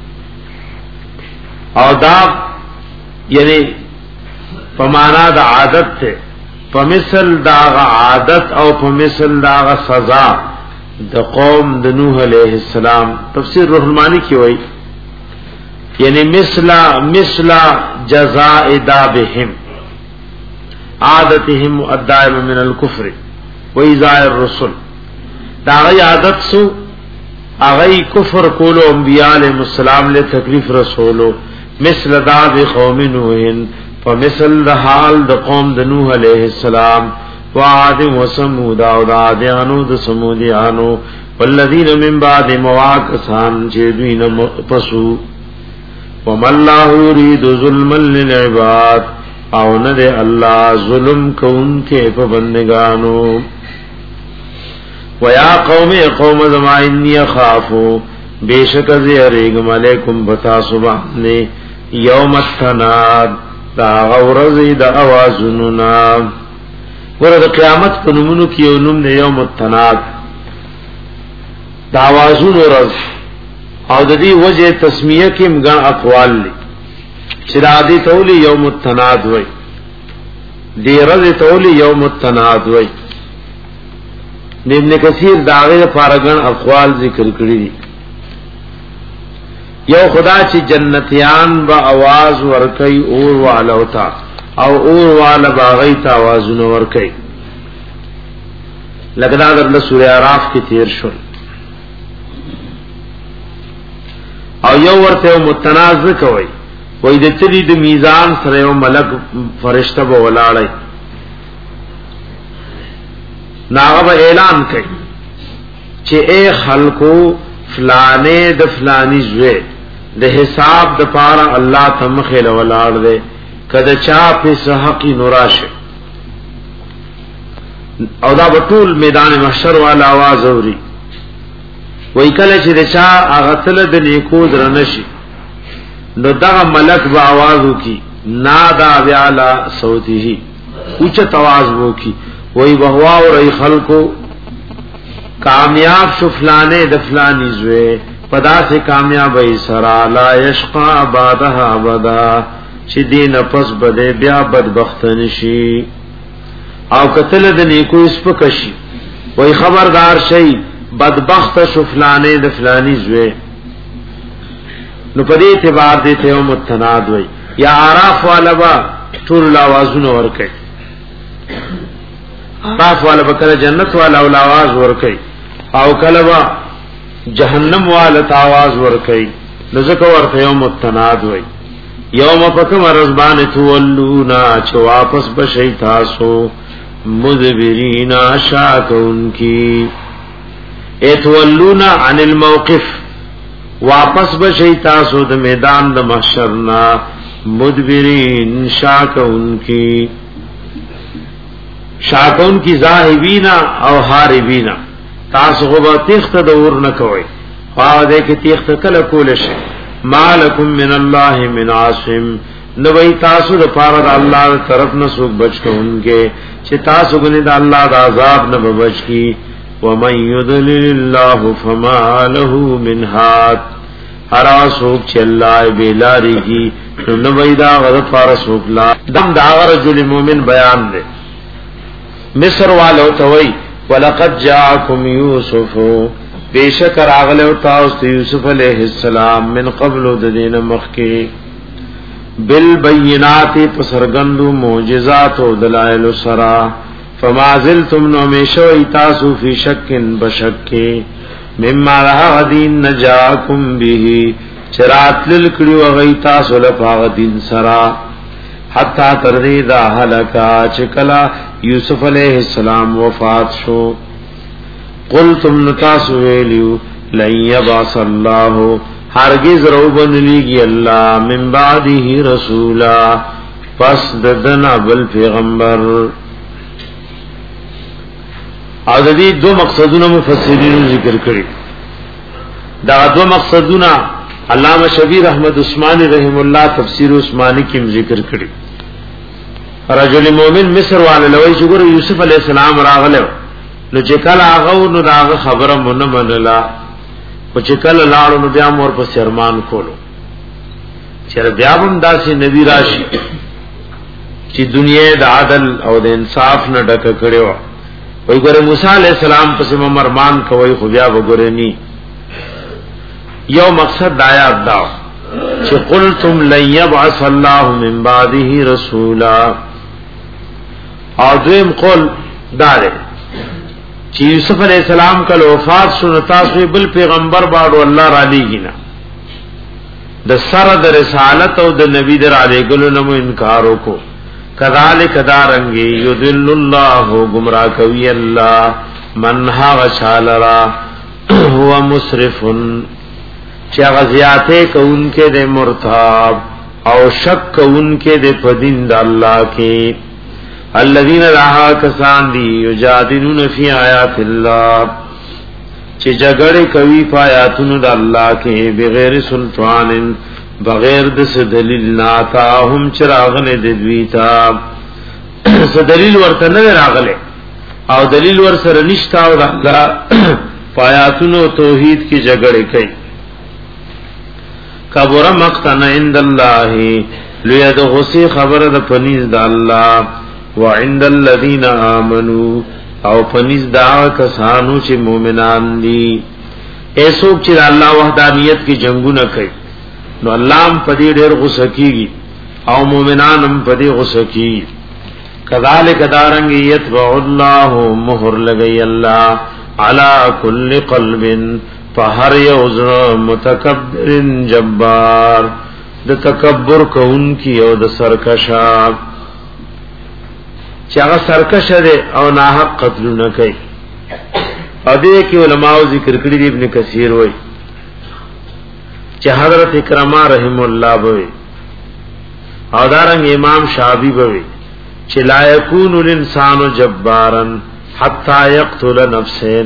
او دا یعنی پمانا دا عادت ته فمثل دا عادت او فمثل دا سزا د قوم د نوح علیہ السلام تفسیر روح المانی کی وای یعنی مثلا مثلا جزاء دابهم عادتهم الدائم من الكفر وإيذاء الرسل دا غي عادت سو اغی کفر کولو انبیاء علیہ السلام لے تکلیف رسولو مثل دعب قوم نوحن فمثل دا حال دا قوم دا نوح علیہ السلام وعاد و سمود و دا عادیانو دا سمودیانو والذین من بعد مواقسان چیدوین پسو وما اللہ یرید ظلما للعباد او ندے اللہ ظلم کون کے پبندگانو ویا قوم قوم زما انی اخافو بیشک زیریگم علیکم بتا سبحانی یوم التناد دا غورزی دا آوازنونا ورد قیامت پنمونو کیو نم نے یوم التناد دا آوازون رز او دا دی وجہ تسمیہ کم گن اقوال لی چرا دی تولی یوم التناد وی دی رز تولی یوم التناد وی ابن کثیر داغه فارغن اقوال ذکر کړی دي یو خدا چې جنتیان با आवाज ورکي اور والوتا او اور والا باغی ته आवाजونه ورکي لګدا د سورہ اعراف کې تیر شو او یو ورته متنازع کوي وای د چلی د میزان سره یو ملک فرشتہ به ولاړی ناغب اعلان کئی چه اے خلقو فلانے د فلانی زوے د حساب د پارا اللہ تمخیل ولار دے کد چا پیس حقی نراش او دا بطول میدان محشر والا آواز اوری وی کل چه د چا اغتل د نیکو درنشی نو دا ملک با آوازو کی نادا بیالا صوتی ہی اوچت آواز وہ کی وہی بہوا اور ای خلقو کامیاب شو فلانے دفلانی زوے پدا سے کامیاب ای سرا لا یشقا بعدها ابدا چی دین پس بدے بیا بدبخت نشی او قتل د نیکو اسپکشی وہی خبردار شئی بدبخت شو فلانے دفلانی زوے نو پدی اعتبار دیتے ہو متناد وی یا عراف والا با طول لاوازون ورکے عراف والا بکر جنت والا اول آواز ورکی او کلبا جہنم والا تاواز ورکی نزکو ورکی یوم التناد وی یوم پکم رزبان تولونا چو واپس بشی تاسو مذبرین شاک ان کی اتولونا عن الموقف واپس بشی تاسو د میدان د محشرنا مدبرین شاک ان کی شاکون کی ذاہبینا او حاربینا تاسو غبا تیخت دور نکوئی خواہ دے کی تیخت کل کولش مالکم من اللہ من عاصم نوئی تاسو دا پارد اللہ دا طرف نسوک بچ کو ان کے چھ تاسو گنی دا اللہ دا عذاب نب بچ کی ومن یدلل اللہ فما لہو من ہات ہر آسوک چھ اللہ بیلاری کی نوئی دا غدف فارسوک لا دم دا رجل مومن بیان دے مصر والو توئی ولقد جاءکم یوسف بیشک راغلو تاست یوسف علیہ السلام من قبل دین مخکی بالبینات پسرگندو معجزات و دلائل سرا فما زلتم نومیشو ایتاسو فی شکن بشکی مما رہا غدین نجاکم بیہی چرات للکڑی وغیتاسو لپا غدین سرا حتی تردی دا حلکا چکلا یوسف علیہ السلام وفات شو قلتم نتاسو ویلیو لن یبعث اللہ ہرگز روبن لیگی اللہ من بعده رسولا پس ددنا بل پیغمبر آدھدی دو مقصدون مفسرین ذکر کری دا دو مقصدون علامہ شبیر احمد عثمانی رحم اللہ تفسیر عثمانی کیم ذکر کری رجل مومن مصر والا لوی چگر یوسف علیہ السلام راغلو نو چکل آغاو نو داغ خبر من منلا و چکل لارو نو بیام ور پس ارمان کولو چر بیابم دا سی نبی راشی چی دنیا دا عدل او دا انصاف نا ڈکا کڑیو وی گره موسیٰ علیہ السلام پس ممرمان کوئی خبیا بگره نی یو مقصد دایات داو چی قلتم لن یبعث اللہ من بعده رسولا او دویم قول دار چې یوسف علی السلام کله وفات شو تاسو بل پیغمبر باندې الله را لېګینا د سره د رسالت او د نبی در علی ګلو نو انکار وکړو کذالک دارنګي یذل الله گمراه کوي الله من ها وشالرا هو مسرفن چا غزیاته کونکه د مرتاب او شک کونکه د پدین د الله کې الذين راها کسان دی یجادلون فی آیات الله چې جګړه کوي په آیاتونو د الله کې بغیر سلطان بغیر د دلیل ناتا هم چراغله د دویتا څه دلیل ورته نه راغله او دلیل ور سره نشتا او الله پایاتونو توحید کی جګړه کوي کبر مقتن عند الله ليدغسي خبر د پنيز د الله وعند الذين امنوا او پنيز دا کسانو چې مؤمنان دي ایسو چې الله وحدانیت کی جنگونه کوي نو الله هم پدې ډېر غوسه کیږي او مؤمنان هم پدې غوسه کیږي کذالک دارنګ یتبع الله مہر لګي الله على كل قلب فهر یوزر متکبر جبار د تکبر کون کی او د سرکشا چې هغه سرکش دی او ناحق قتل نه کوي او دې کې علماء ذکر کړی دی ابن کثیر وایي چې حضرت اکرمہ رحم الله بوي او دارنګ امام شافعی بوي چې لا یکون الانسان جبارا حتا یقتل نفسین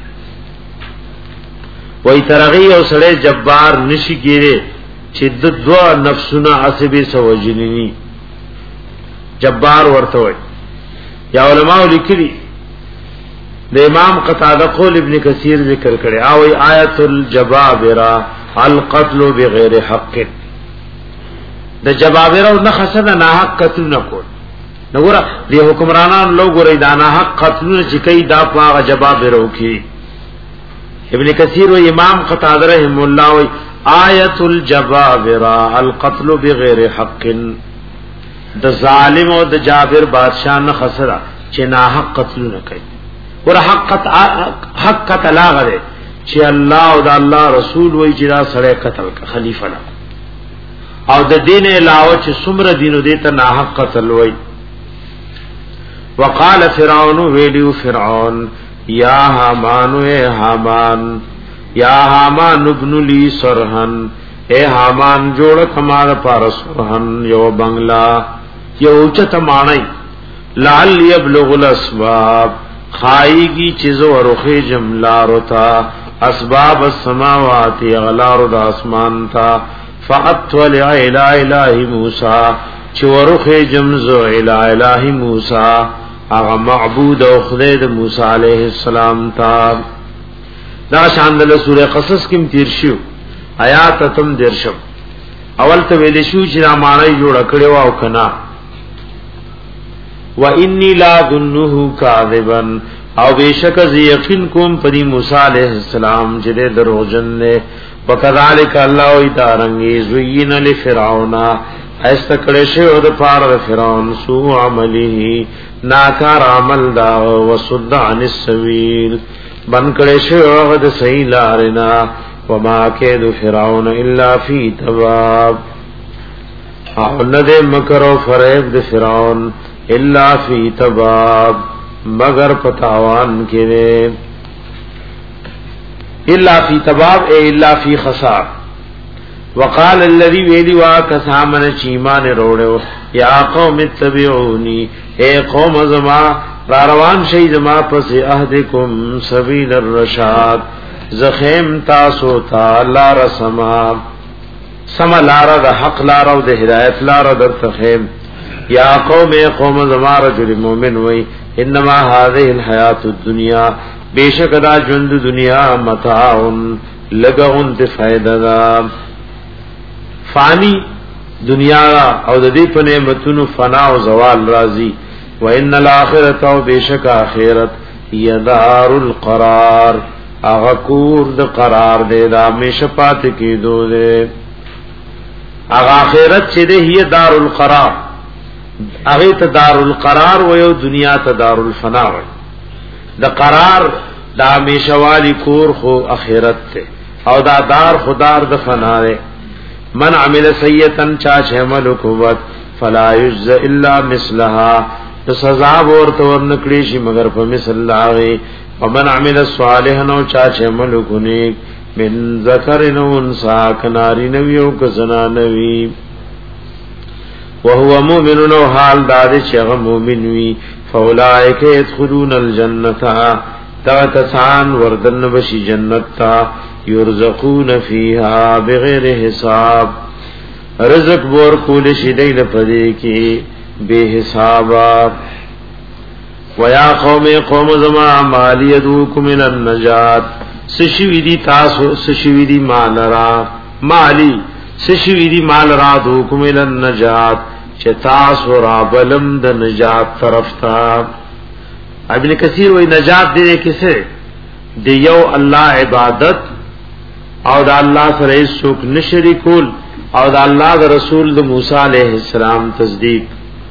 وای ترغی او سړی جبار نشي کېږي چې د دوه نفسونه عصبی سوجنی جبار ورته وای یا علماء لیکلي د امام قتاده قول ابن کثیر ذکر کړي او آیت الجبابرہ القتل بغیر حق د جبابرہ نه خصه نه حق قتل نه کول نګوره دی حکمرانان لو ګورې دا نه حق قتل چې کوي دا پاغه جبابرہ کی ابن کثیر و امام قتاده رحم الله و آیت الجبابرہ القتل بغیر حق د ظالم او د جابر بادشاہ نه خسرہ چې نه حق قتل نه کوي ور حق حق قتل غره چې الله او د الله رسول وای چې دا سره قتل خلیفہ نه او د دین علاوه چې څومره دینو دې ته نه حق قتل وای وقال فرعون ویلو فرعون یا حامان اے حامان یا حامان ابن لی سرحن اے حامان جوړ کمال پر سرحن یو بنگلا یو چت مانای لعل یبلغ الاسباب خایگی چیزو ورخی جملارو تا اسباب السماوات اغلارو دا اسمان تا فاطلع الى الہ موسی چی ورخی جمزو الى الہ موسی اغا معبود او خدای د موسی علیہ السلام تا دا شاندل سورہ قصص کم تیر شو آیات تم درشم اول ته ویل شو چې را معنی جوړ کړي او کنا و انی لا ظنه کاذبا او بیشک ز یقین کوم پدی موسی علیہ السلام چې دروژن نه وکذالک الله ای تارنګي زین لفرعون استکړه شه او د پاره فرعون سو عمله ناکار عمل دا وصد عن السبیل بن کړه شه او د صحیح لارنا وما کید فرعون الا فی تباب او ند مکر او فریب د فرعون الا فی تباب مگر پتاوان کړي الا فی تباب اے الا فی خسار وقال الذي ویلی وا کسامن چیمان روړو یا قوم اتبعونی اے قوم زما روان شي زما پس اهدکم سبیل الرشاد زخیم تاسو تا لار سما سما لار د حق لار او د هدایت لار در تخیم یا قوم قوم زما رجل مومن وی انما هذه الحیات الدنیا بیشک دا ژوند دنیا متاع لګون ته فائدہ دا فانی دنیا او د دې په نعمتونو فنا او زوال راضی و ان الاخرته او بیشک اخرت یدار القرار اغا کور د قرار دے دا ہمیشہ پات کی دو دے اغا آخرت چھ دے ہی دار القرار هغه ته دار القرار و یو دنیا ته دار الفنا و د قرار دا همیشوالی کور خو اخرت ته او دا دار خدار د فنا ده من عمل سیئتا چا عمل کوت فلا یجزا الا مثلها تو سزا ورته ورنکړي شي مگر په مثل الله ومن عمل صالحا او چا عمل کوي من ذکر او انثى کناری نویو ک زنا نوی وهو مؤمن او حال دار چې هغه مؤمن وي فاولائک يدخلون الجنه تا کسان وردن بشي جنت تا يرزقون فيها بغیر حساب رزق ور کول شي دی لپاره کې بے حسابا ویا قوم قوم زما مالی یدوکم من النجات سشوی دی تاسو سشوی دی مال را مالی سشوی دی مال را دوکم من النجات چه تاسو را بلم د نجات طرف تا ابن کثیر وی نجات دے کسے دی یو اللہ عبادت او دا اللہ سره سوک نشریکول او دا اللہ دا رسول دا موسیٰ علیہ السلام تصدیق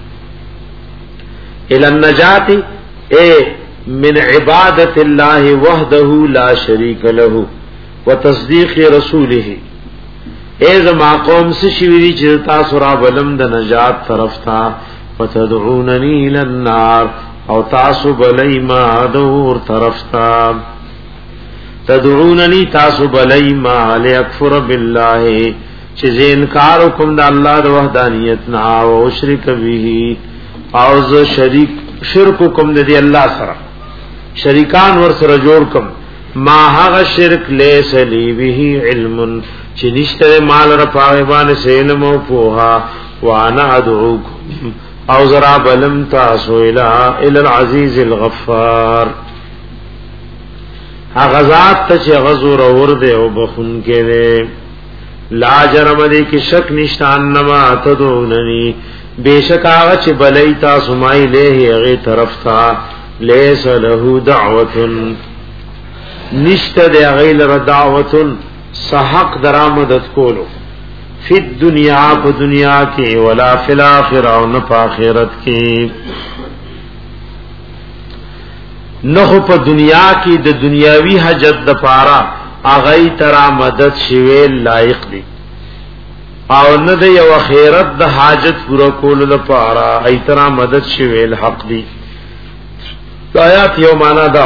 الى النجات اے من عبادت اللہ وحده لا شریک له وتصدیق رسوله اے زما قوم سے شویری چرتا سرا بلم د نجات طرف تا فتدعوننی الى النار او تاسو بلی ما دور طرف تا تدعوننی تاسو بلی ما لیکفر باللہ چیز انکار حکم دا اللہ دا وحدانیت نا و شرک بیہی او ز شریک شرک کوم د دی الله سره شریکان ور سره جوړ کوم ما هغه شرک لیس لی به علم چې نشته مال را پاوی باندې علم او پوها وانا ادعوکم او زرا بلم تاسو الى الى العزیز الغفار هغه ذات ته غزور اور دی او بخون کې لا جرم دی کې شک نشان نما تدوننی بیشک آغا چه بلی تا سمائی لیه اغی طرف تا لیس له دعوتن نشت دے اغی لر دعوتن سحق درامدت کولو فی الدنیا پا دنیا کی ولا فی الاخرہ و نپا آخرت کی نخو پا دنیا کی د دنیاوی حجت دپارا اغی ترا مدد شویل لائق دی او نه د یو خیرت د حاجت پورا کول لپاره ایترا مدد شویل حق دی آیات یو معنا دا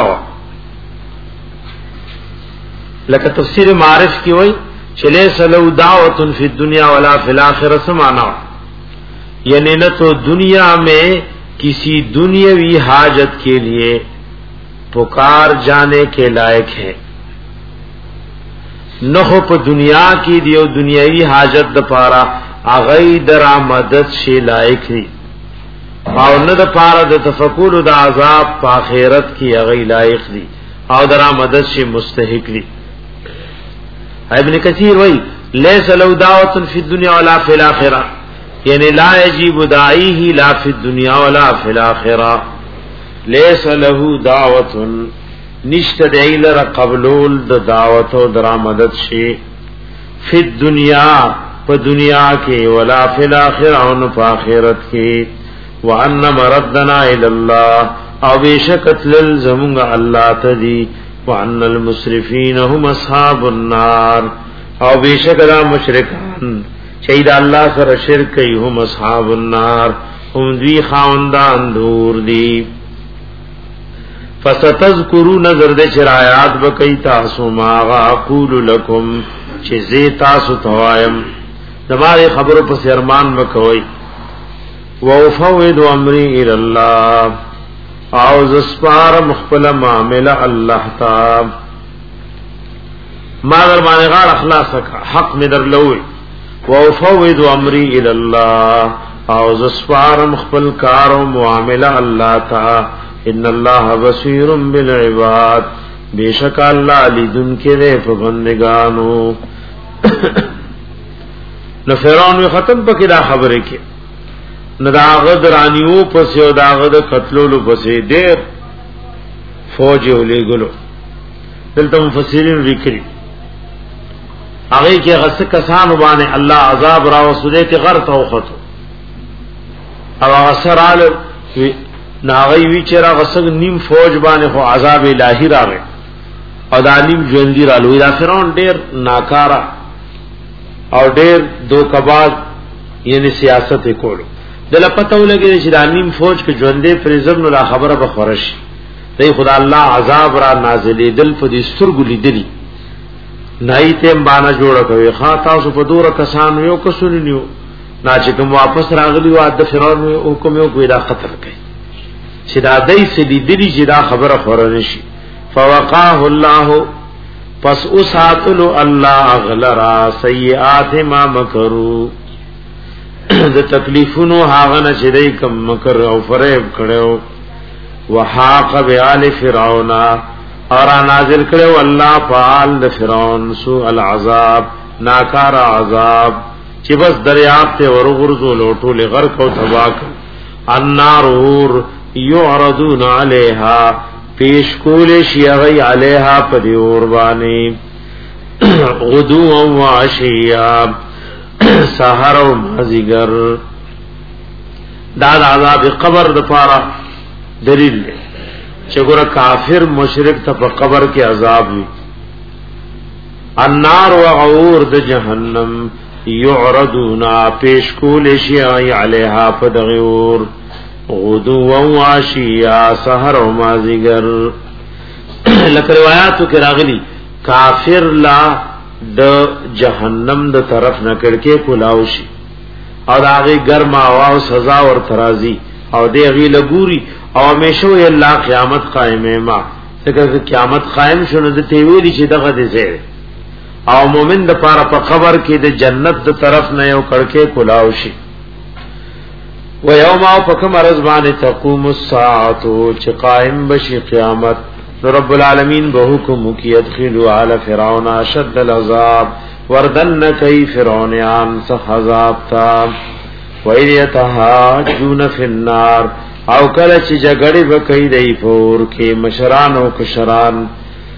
لکه تفسیر معارف کی وای چلے سلو دعوت فی الدنیا ولا فی الاخرہ سمانا یعنی نہ تو دنیا میں کسی دنیاوی حاجت کے لیے پکار جانے کے لائق ہے نخو په دنیا کې دیو دنیوي حاجت د پاره اغه درا مدد شي لایق دي او نه د پاره د تفکر د عذاب په آخرت کې اغه لایق دي او درا مدد شي مستحق دي ابن کثیر وای ليس لو دعوت فی الدنيا ولا فی الاخره یعنی لا یجیب داعیه لا فی الدنيا ولا فی الاخره ليس له دعوت نشت دیلر قبلول د دعوت او درآمدت شي فی الدنیا په دنیا کې ولا فی الاخره او په آخرت کې وان مردنا الی الله او بشکت للزمغ الله تدی وان المسرفین هم اصحاب النار او بشکل مشرکان چې د الله سره شرک کوي هم اصحاب النار هم دوی خاوندان دور دي فستذکروا نظر دے شرایات بکی تاسو ما اقول لكم چې زی تاسو توایم دماغی خبرو پس ارمان بکوئی وَأُفَوِّضُ أَمْرِي إِلَى اللَّهِ او زسپار مخبل معاملہ اللہ تا ما در مانغار اخلاص کا حق میں در لوئی وَأُفَوِّضُ أَمْرِي إِلَى اللَّهِ او زسپار مخبل کارو معاملہ اللہ تا ان اللہ بصیر بالعباد بیشک اللہ لیدن کے دے پبندگانو نو فرعون وی ختم پکی دا خبره کې نو دا غد رانیو پس یو دا غد قتلولو پس دیر فوج اولی گلو دلتا مفسرین ذکری آغی که غصه کسانو بانے اللہ عذاب راو سدے تی غر توختو او غسرال ناغي وی چر غسق نیم فوج باندې خو عذاب الہی راغی او د علیم ژوندۍ رالو دا فرعون ډیر ناکارا او ډیر دوکباز یعنی سیاست وکړو دله پته ولګی چې د علیم فوج کې ژوندې پرزم نو لا خبره به خورش دی خدای الله عذاب را نازلې دل په دې سترګو لیدلی نایته باندې جوړ کوي خا تاسو په دوره کسان یو کسون نیو نا چې کوم واپس راغلی و د فرعون حکم یو کوي دا خطر کوي چې دا دای سې لیدلی چې دا خبره خورش شي فوقاه الله پس اساتل الله اغلرا سیئات ما مکروا د تکلیفونو هاغه نه چې دای کوم مکر او فریب کړو وحاق بآل فرعون اور نازل کړو الله فعال د فرعون سو العذاب ناکار عذاب چې بس دریاب ته ورغورځو لوټو لغرق او تباک النار يعرضون عليها پیش کول شیعی علیها پدی اوربانی غدو و عشیا سحر و مازیگر داد عذاب قبر دفارا دلیل لے چگورا کافر مشرک تا پا قبر کے عذاب وی النار و غور د جہنم یعرضونا پیش کول شیعی علیها پدی اور غدو و عشیا سحر و مازیگر لکه روایاتو کې راغلی کافر لا د جهنم د طرف نه کړکې کولاوشي او داغه ګرما او سزا ور ترازی او دغه لګوري او همیشه وی الله قیامت قائمه ما څنګه قیامت قائم شونه د تی ویلی چې دغه دې زه او مومن د پاره په قبر کې د جنت د طرف نه یو کړکې کولاوشي و یوم او پکم رزبان تقوم الساعه چ قائم بشی قیامت رب العالمین به حکم کی ادخلوا علی فرعون اشد العذاب وردن کای فرعونیان سخ عذاب تا و اذ یتهاجون فی النار او کله چې جګړې وکړي دی فور کې مشران او کشران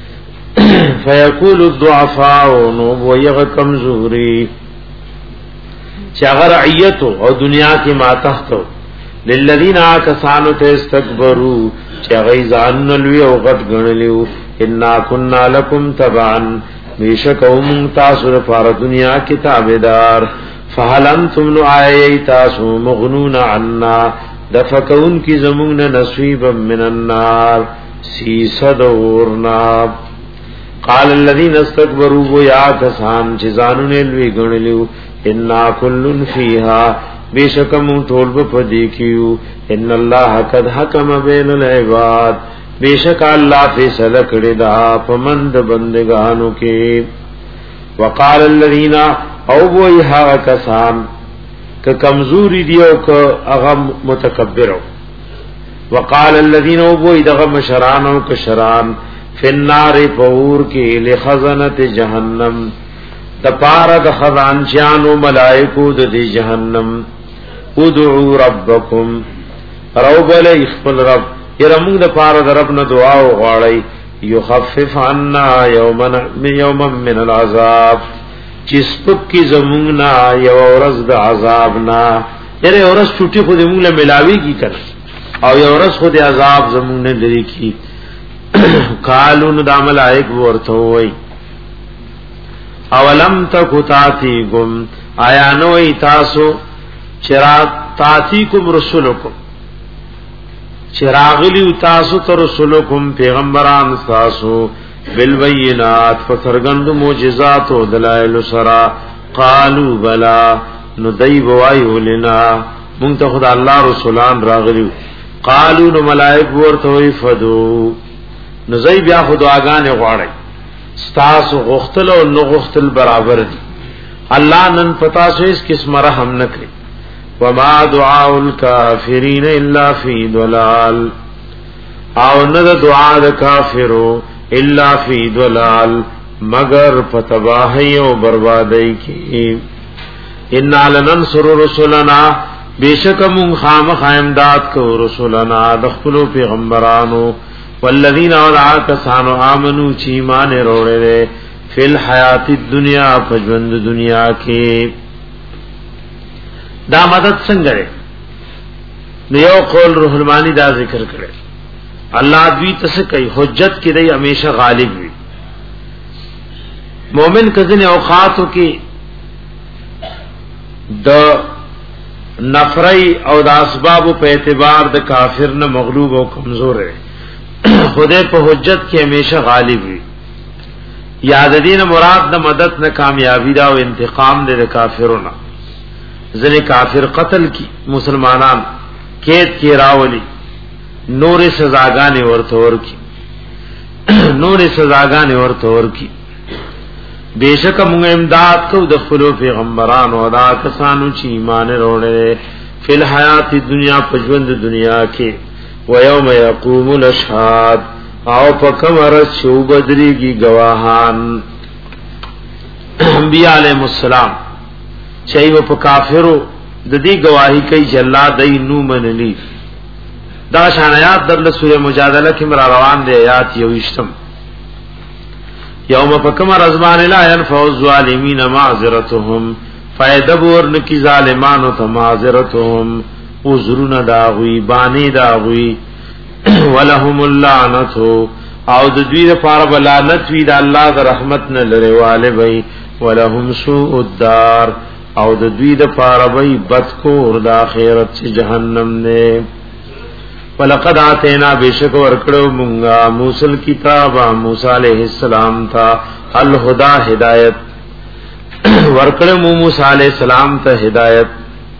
فیقول الضعفاء نو ویغ کمزوری چاغر عیت او دنیا کې ما تحتو للذین آکسانو ته استكبروا چاغی ځان لوی او غټ غنلیو ان كنا لكم تبعا بیشکوم تاسو لپاره دنیا کې تابعدار فهل انتم لعای تاسو مغنون عنا دفکون کی زمون نصیب من النار سیسد ورنا قال الذين استكبروا یا کسان چې ځانونه لوی غنلیو ان كل فيها بیشکم ټول په دې کېو ان الله قد حکم بین العباد بیشک الله فیصله کړی دا پمند بندگانو کې وقال الذين او وای هغه کسان ک کمزوری دیو ک هغه متکبر وقال الذين او وای دغه مشران او کشران فی النار فور کې لخزنه جهنم د پاره د خزانچانو ملائکو د جهنم ادعوا ربکم رب علی خپل رب يرمون د پاره د رب نه دعا وغواړي یخفف عنا یوما یوما من العذاب چې سپک کی زمونږه یو ورځ د عذاب نه یره ورځ چټي خو دې موږ له ملاوي کی کړ او یو ورځ خو دې عذاب زمونږ نه لري کی قالون د ملائک ورته وای اولم تکو تاتیکم آیا نوئی تاسو چراغ تاتیکم رسولکم چراغلیو تاسو تر رسولکم پیغمبران تاسو بالبینات فسرگند موجزات و دلائل سرا قالو بلا ندی بوائیو لنا منگتا خدا اللہ رسولان راغلیو قالو نو ملائک ورتوی فدو نزی بیا خدو آگان غواری ستاسو غختل او نو غختل برابر دي الله نن پتا سو اس قسم رحم نکړي وما دعاء الكافرين الا في ضلال او نه دعا د کافرو الا في ضلال مگر فتباہی او بربادی کی ان لننصر رسلنا بیشک من خام خامداد کو رسلنا دخلوا پیغمبرانو والذین آکسانو آمنو چی ایمان روڑے دے فی الحیات الدنیا فجوند دنیا کی دا مدد څنګه نو یو قول روح المانی دا ذکر کړي الله دوی تس کوي حجت کې دی همیشه غالب وي. مومن کزن اوقاتو کې د نفرای او د اسباب په اعتبار د کافر نه مغلوب او کمزور ہے خدای په حجت کې همیشه غالب وي. یاد دین مراد د مدد نه کامیابی دا او انتقام دې د کافرونو ځنه کافر قتل کی مسلمانان کېد کې راولي نور سزاګانې ورته ورکی نور سزاګانې ورته ورکی. بیشک موږ امداد کو د خپل پیغمبرانو او دا کسانو چې ایمان وروړي فل حیات دنیا په ژوند دنیا کې و یوم یقوم الاشهاد او په کمر شو بدريږي گواهان. انبیاء علیهم السلام چې په کافرو د دې گواہی کوي چې الله دای نو منلی. دا شان آیات در سورہ مجادله کې مر روان دي آیات یو اشتم یوم فکم رزمان لا ينفع الظالمین معذرتهم فیدبور نکی ظالمانو تا معذرتهم عذرون داغوی بانی داغوی ولهم اللعنتو او د دوی لپاره بلانت وی د الله د رحمت نه لری والے وی ولهم سوء الدار او د دوی لپاره وی بدکور د اخرت چې جهنم نه. ولقد آتینا بشک ورکړو مونږه موسی کتاب موسی علیہ السلام تھا الهدى ہدایت ورکړو موسی علیہ السلام ته ہدایت.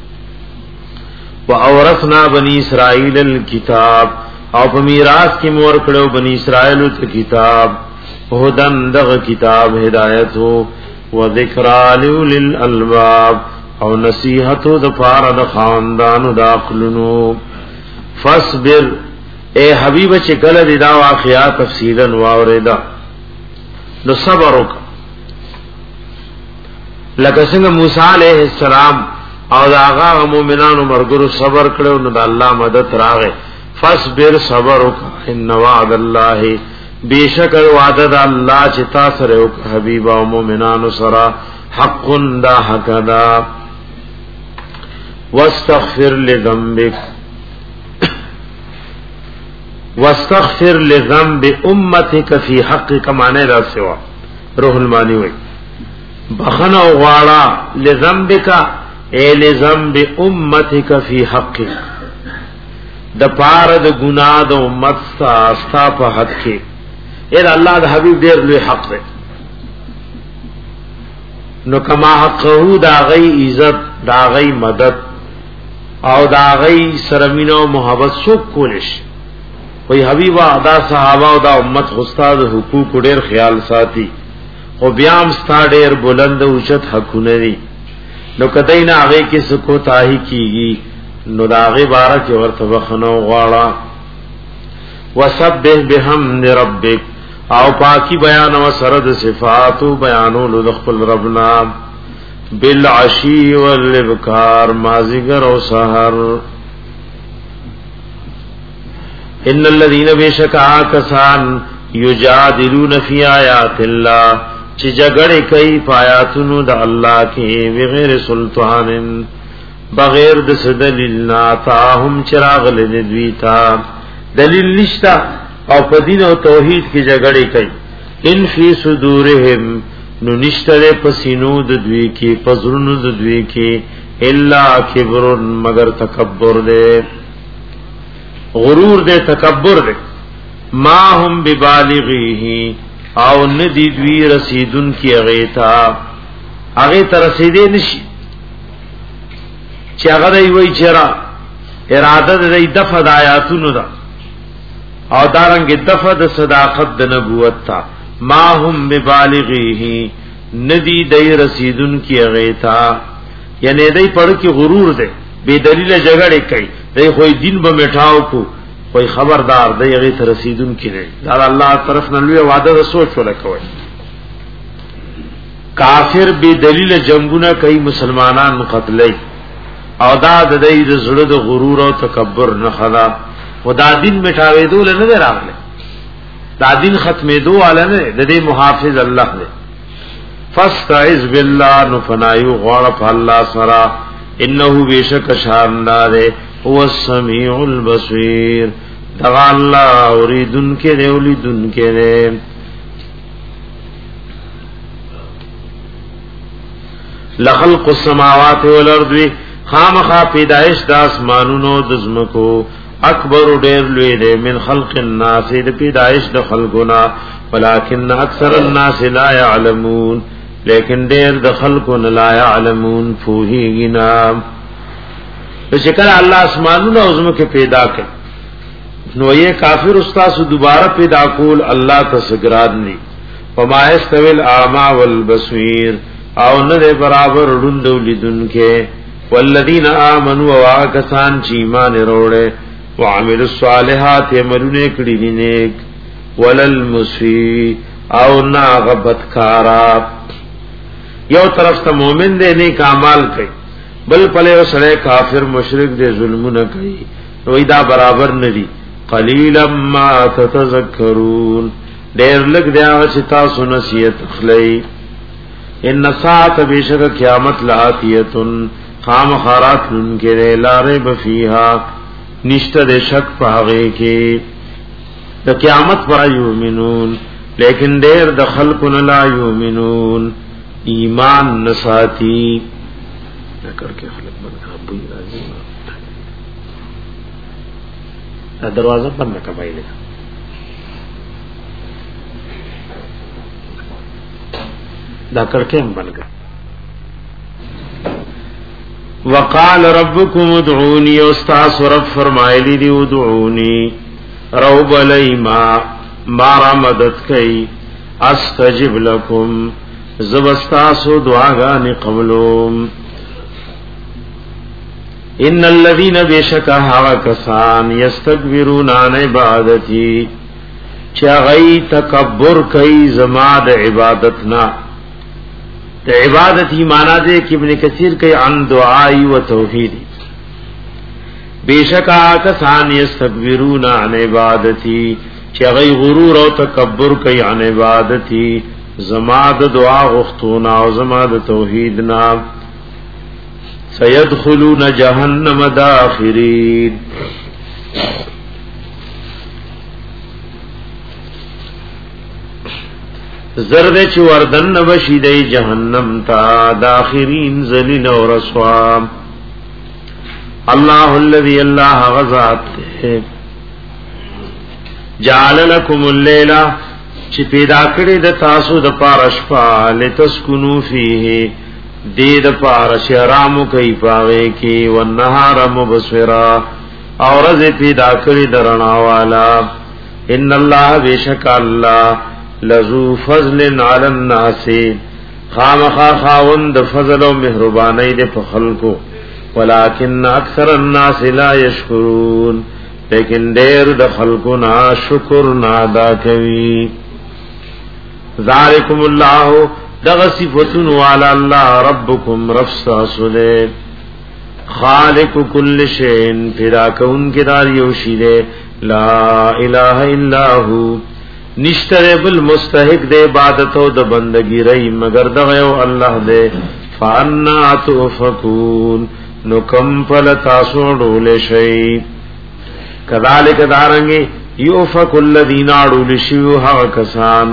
واورثنا بنی اسرائیل الكتاب او په میراث کې مور کړو بنی اسرائیل ته کتاب هدن دغه کتاب ہدایت هو و ذکر للالباب او نصیحت د پاره د خاندانو د عقلونو. فاصبر اے حبیب چې کله دی دا واقعیا تفصیلا واوریدا نو صبر وک لکه څنګه موسی علیہ السلام او دا هغه مؤمنانو مرګرو صبر کړو نو د الله مدد راغې. فاصبر صبر وک ان وعد الله بیشک وعده د الله چې تاسو سره وک حبیب او مؤمنانو سره حق دا حق دا. واستغفر لذنبک واستغفر لذنب امتك في حقك معنی دا سوا روح المانی وی بخنا غواړه لذنبک اے لذنب امتك في حقك د پاره د ګناه د امت ستا په حق کې اے الله د حبیب ډیر لوی حق دی. نو کما حقه دا غي عزت دا غي مدد او دا غي سرمینو محبت سو کولش وی حبیبا دا صحابہ او دا امت استاد حقوق ډیر خیال ساتي او بیام ستا ډیر بلند او اوچت حقونه دي. نو کدی نه هغه کې سکو تاهی کیږي نو دا هغه بارک ورته بخنو غواړه. وسبح بحمد ربک او پاکی بیان او سرد صفات او بیانولو د خپل ربنا بالعشی والابکار مازیګر او سحر. ان الذين بشکا کسان یجادلون فی آیات الله چې جګړه کوي پایاتونو د الله کې بغیر سلطان بغیر د دلیل نه تاهم چراغ لدوی تا دلیل نشتا او په دین او توحید کې جګړه کوي. ان فی صدورهم نو نشتره پسینو د دوی کې پزړونو د دوی کې الا کبر مگر تکبر دے غرور دے تکبر دے. ما هم ببالغیه او ندی دوی رسیدن کی اغیتا اغیتا رسیدے نشی چی اغدائی وی چرا ارادت دی دفع دا آیاتونو دا او دارنگ دفع دا صداقت دا نبوت تا. ما هم ببالغیه ندی دی رسیدن کی اغیتا یعنی دی پڑھ کی غرور دے بے دلیل جگڑے کئی دی خوی دین با مٹھاو کو کوئی خبردار دی هغه ته رسیدون کړي دا الله طرف نه لوی وعده د سوچ ولا کوي. کافر به دلیل جنگونه کوي مسلمانان قتلای او دا د دې د زړه د غرور او تکبر نه خلا خدا دین میټاوي دول نه راغله دا دین ختمې دوه والا نه د دې محافظ الله دی. فاستعذ بالله نفنایو غړ په الله سره انه بیشک شاندار هو السميع البصير دغا الله اوریدن کې دی اولیدن کې دی لخلق السماوات والارض خامخا پیدائش د اسمانونو د زمکو اکبر ډیر لوی دی من خلق الناس د پیدائش د خلقنا ولکن اکثر الناس لا يعلمون لیکن ډیر د خلقنا لا يعلمون فوهینا بشکل الله اسمانونو او زمکو پیدا کړ نو یہ کافر استاد دوبارہ پیدا کول الله تسګراد ني وما يستوي الاعمى والبصير او نه برابر ړوند لیدون کې والذین آمنوا واکسان چې ایمان وروړي وعملوا الصالحات عملونه کړی دي نیک ولل مسیء او ناغبت کارا یو طرف ته مؤمن دی نیک اعمال کوي بل پله سره کافر مشرک دی ظلمونه کوي نو دا برابر نه دي قلیلا ما تتذکرون ډیر لږ دی چې تاسو نصیحت خلئ ان ساعت بشک قیامت لاتیتن خام خارات لن کے لارے بفیہا نشتہ دے شک پاغے کے دا قیامت پر یومنون لیکن دیر دا خلقن لا یومنون ایمان نساتی نکر کے خلق بند بوئی رازی دروازہ بند کبائی لے دا کرکے ہم بن گئے وقال ربكم ادعوني استاس رب فرمایلی دی ادعوني روب لیما مارا مدد کئی استجب لكم زبستاسو دعاگانی قبلوم ان الذين بشکا هوا کسان یستكبرون عن عبادتی چاغی تکبر کئی زماد عبادتنا عبادت ہی مانا دے کہ ابن کثیر کئی عن دعائی و توحیدی بیشک آکسان یستکبرون عن عبادتی چغی غرور و تکبر کئی عن عبادتی زماد دعا غختونا و زماد توحیدنا سیدخلون جہنم داخرین زرد چ وردن نبشی دی جہنم تا داخرین ذلیل و رسوا اللہ الذی اللہ غزات جعل لکم اللیلہ چ پیدا کړی د تاسو د پارشپا لتسکنو فیه دی د پارش آرام کوي پاوي کې والنهار مبصرا اور ز پیدا کړی درنا والا ان الله بیشک الله لذو فضل علی الناس خامخا خاوند فضل و مهربانی دے په خلقو ولکن اکثر الناس لا یشکرون لیکن ډیر د خلقو نا شکر نا ادا کوي ذالکم الله دغ صفاتن علی الله ربکم رفسا سده خالق کل شیء پیدا کون کی دار یوشی دے لا الہ الا هو نشتر بل مستحق دے عبادت و د بندگی رئی مگر دغیو اللہ دے فانا توفکون نو کم پل تاسو ڈول شئی کذالک دارنگی یوفک الذین ڈول شیو حق کسان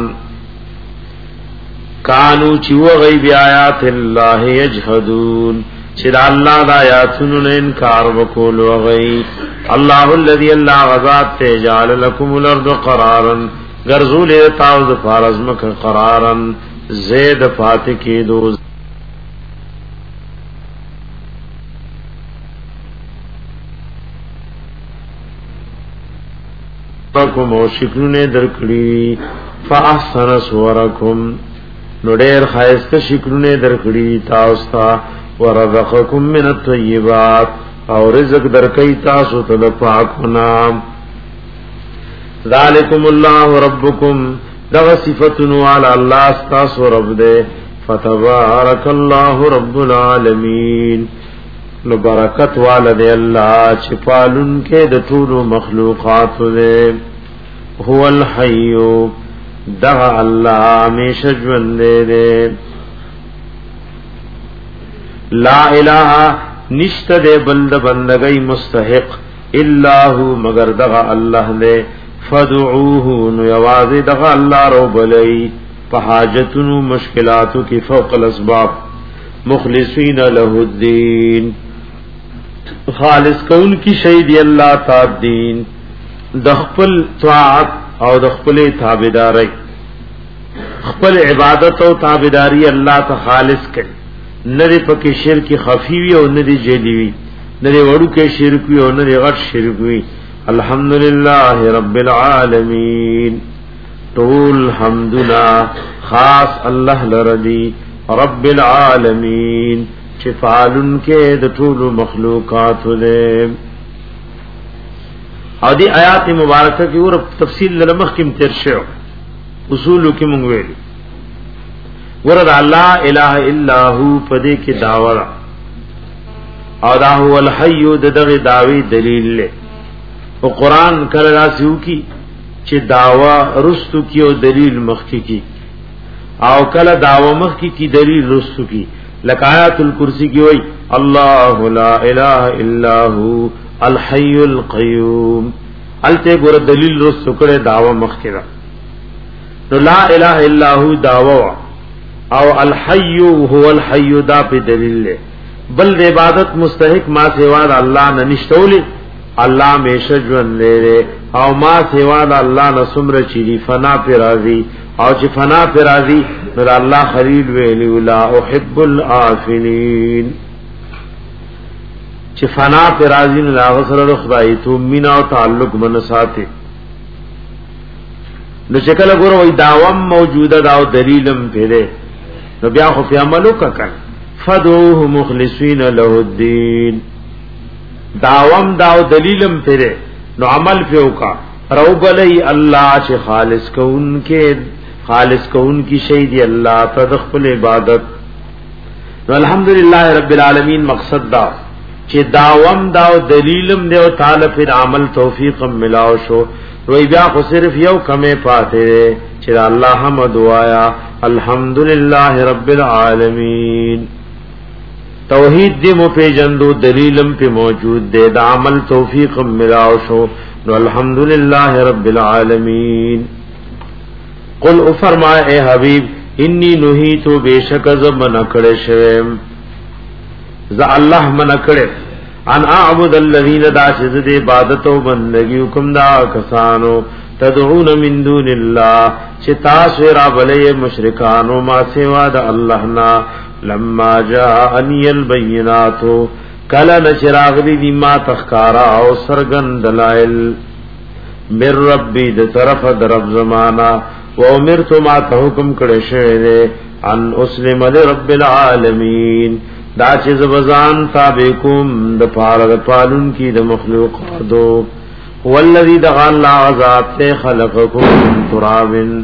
کانو چیو غیب آیات اللہ یجحدون چرا اللہ دا آیاتنو نے انکار وکول وغی اللہ الذی اللہ غزات تے جعل لکم الارض قرارا گرزول تاوز فارزمک قرارن زید فاتکی دوز رکم و شکلون درکڑی فاحسن سورکم نوڑیر خائست شکلون درکڑی تاوستا ورزقکم من الطیبات اور رزق درکی تاسو تدپاکنا ذالکم اللہ ربکم دغ صفتنو علی اللہ استاس و رب دے فتبارک اللہ رب العالمین نبرکت والد اللہ چپالن کے دطول مخلوقات دے هو الحیو دغ اللہ ہمیش جوندے دے لا الہ نشته دے بل د بندګۍ مستحق الا هو مگر دغه الله دے فدعوه نو یوازې دغه الله رو بلئی په حاجتونو مشکلاتو کې فوق الاسباب مخلصین له الدین خالص کون کی شهید الله تعالی دین د خپل طاعت او د خپل تابعداري خپل عبادت او تابعداري الله ته خالص کړي نری پکې شرک خفی وی او نری جلی وی نری وړو کې شرک وی او نری غټ شرک وی الحمدللہ رب العالمین طول حمدنا خاص اللہ لردی رب العالمین چفعلن کے دطول مخلوقات دے او دی آیات مبارکہ کی اور تفصیل للمخ کم ترشعو اصولو کی منگویلی ورد اللہ الہ الا ہو پدے کی داورا او دا هو الحی دغ داوی دلیل لے او قرآن کل راسیو کی چه دعوی رستو کی او دلیل مخی کی او کل دعوی مخی کی دلیل رستو کی لکایات الکرسی کی وئی اللہ لا الہ الا ہو الحی القیوم علتے گور دلیل رستو کرے دعوی مخی دا نو لا الہ الا ہو دعوی او الحی هو الحی دا پی دلیل لے بل د عبادت مستحق ما سوا د الله نه نشتولې الله میشه ژوند لري او ما سوا د الله نه سمره چي فنا پر راضي او چې فنا پر راضي نو الله خلیل ویلی لا احب الافلین چې فنا پر راضي نو هغه سره خدای ته مینا او تعلق من ساتي نو چې کله ګورو وای داوم موجوده دا دلیلم پیره نو بیا خو په عملو کا فدعوه مخلصین له الدین داوم داو دلیلم پھرے نو عمل پیو کا روب علی اللہ چه خالص کون کے خالص کون کی شہیدی اللہ تدخل عبادت نو الحمدللہ رب العالمین مقصد دا چه داوم داو دلیلم دیو تعالی پھر عمل توفیقم ملاو شو روی بیا خو صرف یو کمے پاتے چه اللہ حمد وایا الحمدللہ رب العالمین توحید دی مو پی جندو دلیلم پی موجود دے دا عمل توفیقم ملاو شو نو الحمدللہ رب العالمین قل او فرمائے اے حبیب انی نہیتو بے شک زب منکڑے شویم زا اللہ منکڑے ان اعبد الذین دا شزد عبادت و بندگی حکم دا کسانو تدعون من دون اللہ چتاسو رابلے مشرکانو ما سوا دا اللہنا لما جاءنی البینات کلا نچراغ دی ما تخکارا او سرگن دلائل من ربی د طرف درب زمانا و امرتو ما تحکم کڑشوئے دے ان اسلم لرب العالمین دا چیز بزان تابعکم دا پارد پالن کی دا مخلوقاتو والذی دغا اللہ عذاب تے خلقکم من ترابن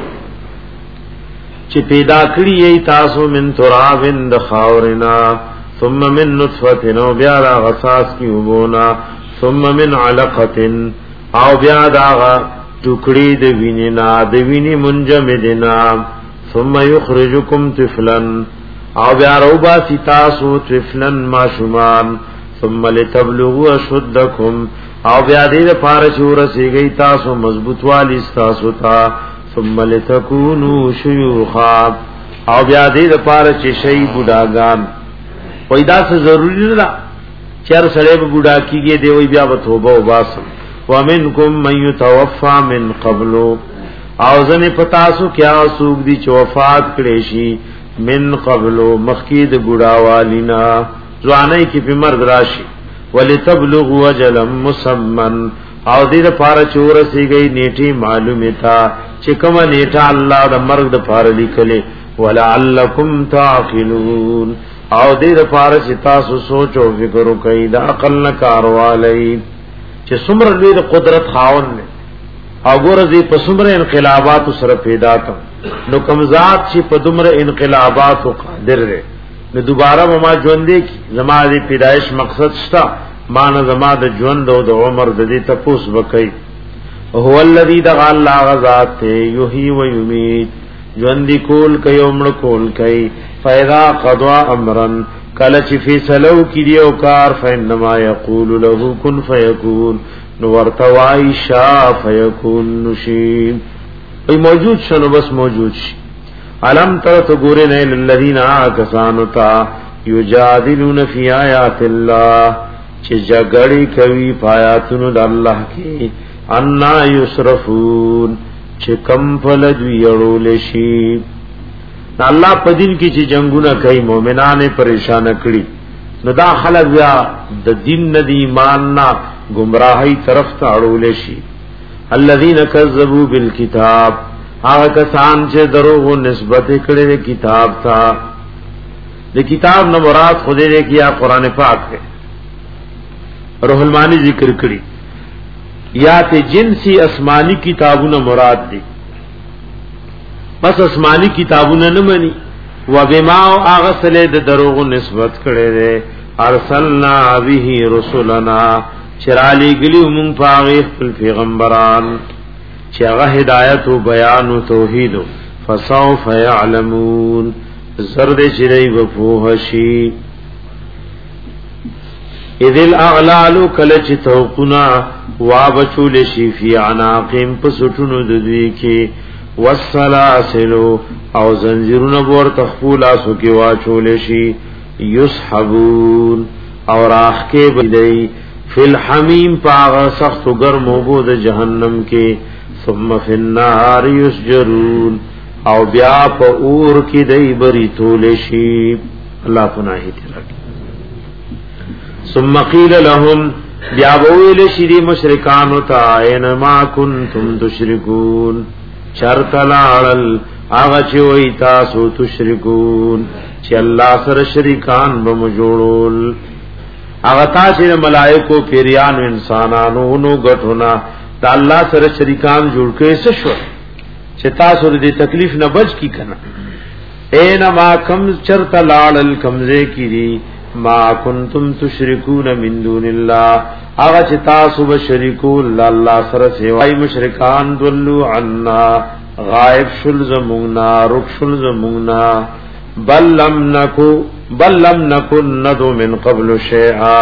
چی پیدا کری ای تاسو من ترابن د خاورنا ثم من نطفتن او بیا دا غساس کی عبونا ثم من علقتن او بیا دا ٹکڑی د ویننا د وینی منجمدنا ثم یخرجکم طفلن او بیا روبا سی تاسو طفلن ماشومان ثم لتبلغوا اشدکم او بیا دید پارچور سی گئی تاسو مضبوط والی تاسو تا ثم لتكونوا شيوخا او بیا دې د پاره چې شي بډاګان وای دا څه ضروری نه چر سره به بډا کیږي دی وای بیا به توبه وباسم ومنکم من يتوفى من قبل او ځنه پتاسو کیا سوق دی چې وفات کړي شي من قبل مخکید بډا والینا ځواني کې په مرګ راشي ولتبلغوا اجلا مسمى او دې د پاره چور سی گئی نیټي معلومه تا چې کومه نیټه الله د مرګ د پاره لیکلې ولعلکم تعقلون او دې د پاره چې تاسو سوچ او فکر وکړئ د عقل نه کاروالي چې څومره لوی د قدرت خاون نه او ګورځي په څومره انقلابات سره پیدا کړ نو کمزات چې په دومره انقلابات قادر دی نو دوباره ما ژوندې کی زما دې پیدایش مقصد شتا مان زما د ژوند او د عمر د دې تپوس وکي هو الذی دغ الله غزاد یحیی و یمیت ژوند کول کوي عمر کول کوي فیدا قضا امرن کله چې فیصلو کړي او کار فینما یقول له کن فیکون نو ورتوای شا فیکون نشی ای موجود شنو بس موجود شي. علم تر تو ګورې نه للذین آکسانو تا یجادلون فی آیات الله چې جګړې کوي پایاتونو د الله کې انا یصرفون چې کم فلد ویړول شي. الله په دین کې چې جنگونه کوي مؤمنانه پریشان کړي نو دا خلک بیا د دین نه دی ایمان نه گمراهی طرف ته اړول شي. الذين كذبوا بالكتاب هغه کسان چې دروغ نسبت کړي کتاب ته. د کتاب نه مراد خدای دې کیا قران پاک ہے. روح المانی ذکر کړي یا ته جنسی آسمانی کتابونه مراد دي بس آسمانی کتابونه نه مني. و بما اغسل د دروغ نسبت کړي دي ارسلنا به رسولنا چرالی گلی مون پاغی خپل پیغمبران چې هغه هدایت او بیان او توحید فسوف يعلمون زرد چری وفوهشی. اذ الاغلال کلچ توقنا وابچول شی فی عناقم پسټونو د دوی کې والسلاسل او زنجیرونه ور تخفول اسو کې واچول شي یسحبون اور اخ کې بدی فی الحمیم پاغ سخت گرم وبو د جهنم کې ثم فی النار یسجرون او بیا په اور کې دای بری تول شي. الله پناهی تلک. ثم قیل لهم بیا ویل شي دی مشرکان او تا اینما کنتم تشرکون چرتلال هغه چې وای تاسو تشرکون چې الله سره شریکان به مجوړول هغه تاسو ملائکو پیریان انسانانو نو غټونا د الله سره شریکان جوړ کړي څه شو چې تاسو دې تکلیف نه بچ کی کنه. اینما کم چرتا لال کمزه کیری ما کنتم تشرکون من دون الله هغه چې تاسو به شریکو الله سره سیوای مشرکان دلو عنا غائب شل زمونا رک شل زمونا بل لم نکو بل لم نکن ندو من قبل شیئا.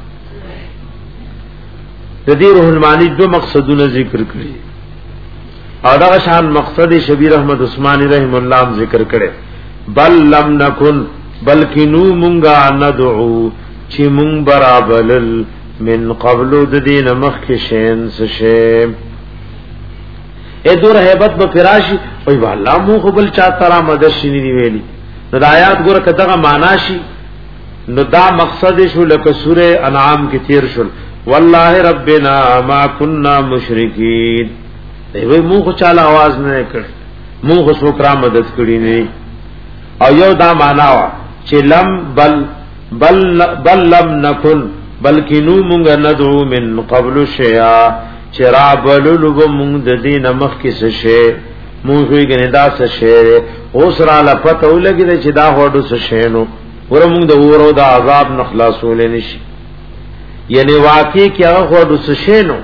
تدی روح المانی دو مقصدونه ذکر کړي او دا شان مقصد شبیر احمد عثماني رحم الله ذکر کړي. بل لم نکن بلکې نو مونږه ندعو چې مونږ برابل من قبل د دین مخک شین سشه اے دور hebat به فراشي وای والله مو قبل چا ترا مدد شنی دی ویلی نو د آیات ګوره کداغه معنا شي نو دا مقصد شو لکه سوره انعام کې تیر شول والله ربنا ما كنا مشرکین. دوی مو خو چاله आवाज نه کړ مو خو څوک مدد کړی نه. او یو دا معنا وا چې لم بل بل بل لم نکن بلکې نو مونږ ندعو من قبل شیئا چرا بللو مونږ د دین مخ کې څه شی مونږ وی ګنې دا څه شی اوس را لپته ولګی چې دا هوډو څه شی نو ور مونږ د ورو د عذاب نخلاصول نشي. یعنی واقعي کې هغه هوډو څه شی نو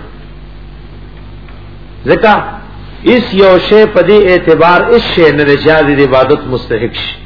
ځکه اس یو شی په دې اعتبار اس شی نه رجاز د عبادت مستحق شي.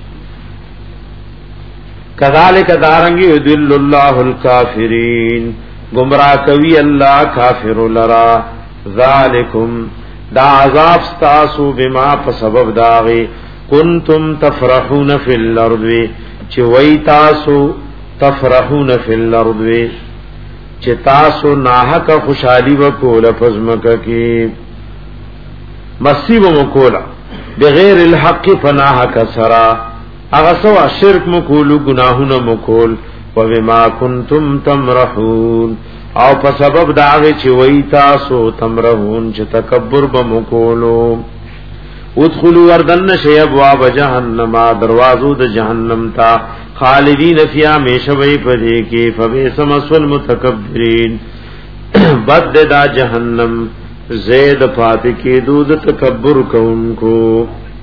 کذالک دارنگی یذل الله الکافرین گمراہ کوي الله کافر لرا. ذالکم دا عذاب تاسو بما په سبب داغي کنتم تفرحون فی الارض چې وای تاسو تفرحون فی الارض چې تاسو ناحق خوشحالی وکول پزمکه کې مصیب وکولا بغیر الحق فناحق سرا اغه سوا شرک مکول گناهونه مکول و بما کنتم تمرحون او په سبب داغه چې وای تاسو تمرحون چې تکبر بمکولو. ادخلوا وردن شیب واب جهنم دروازو د جهنم تا خالدین فیها میشوی پدې کې فبئس مثوى المتکبرین بد دا جهنم زید فات کې دود تکبر کوونکو.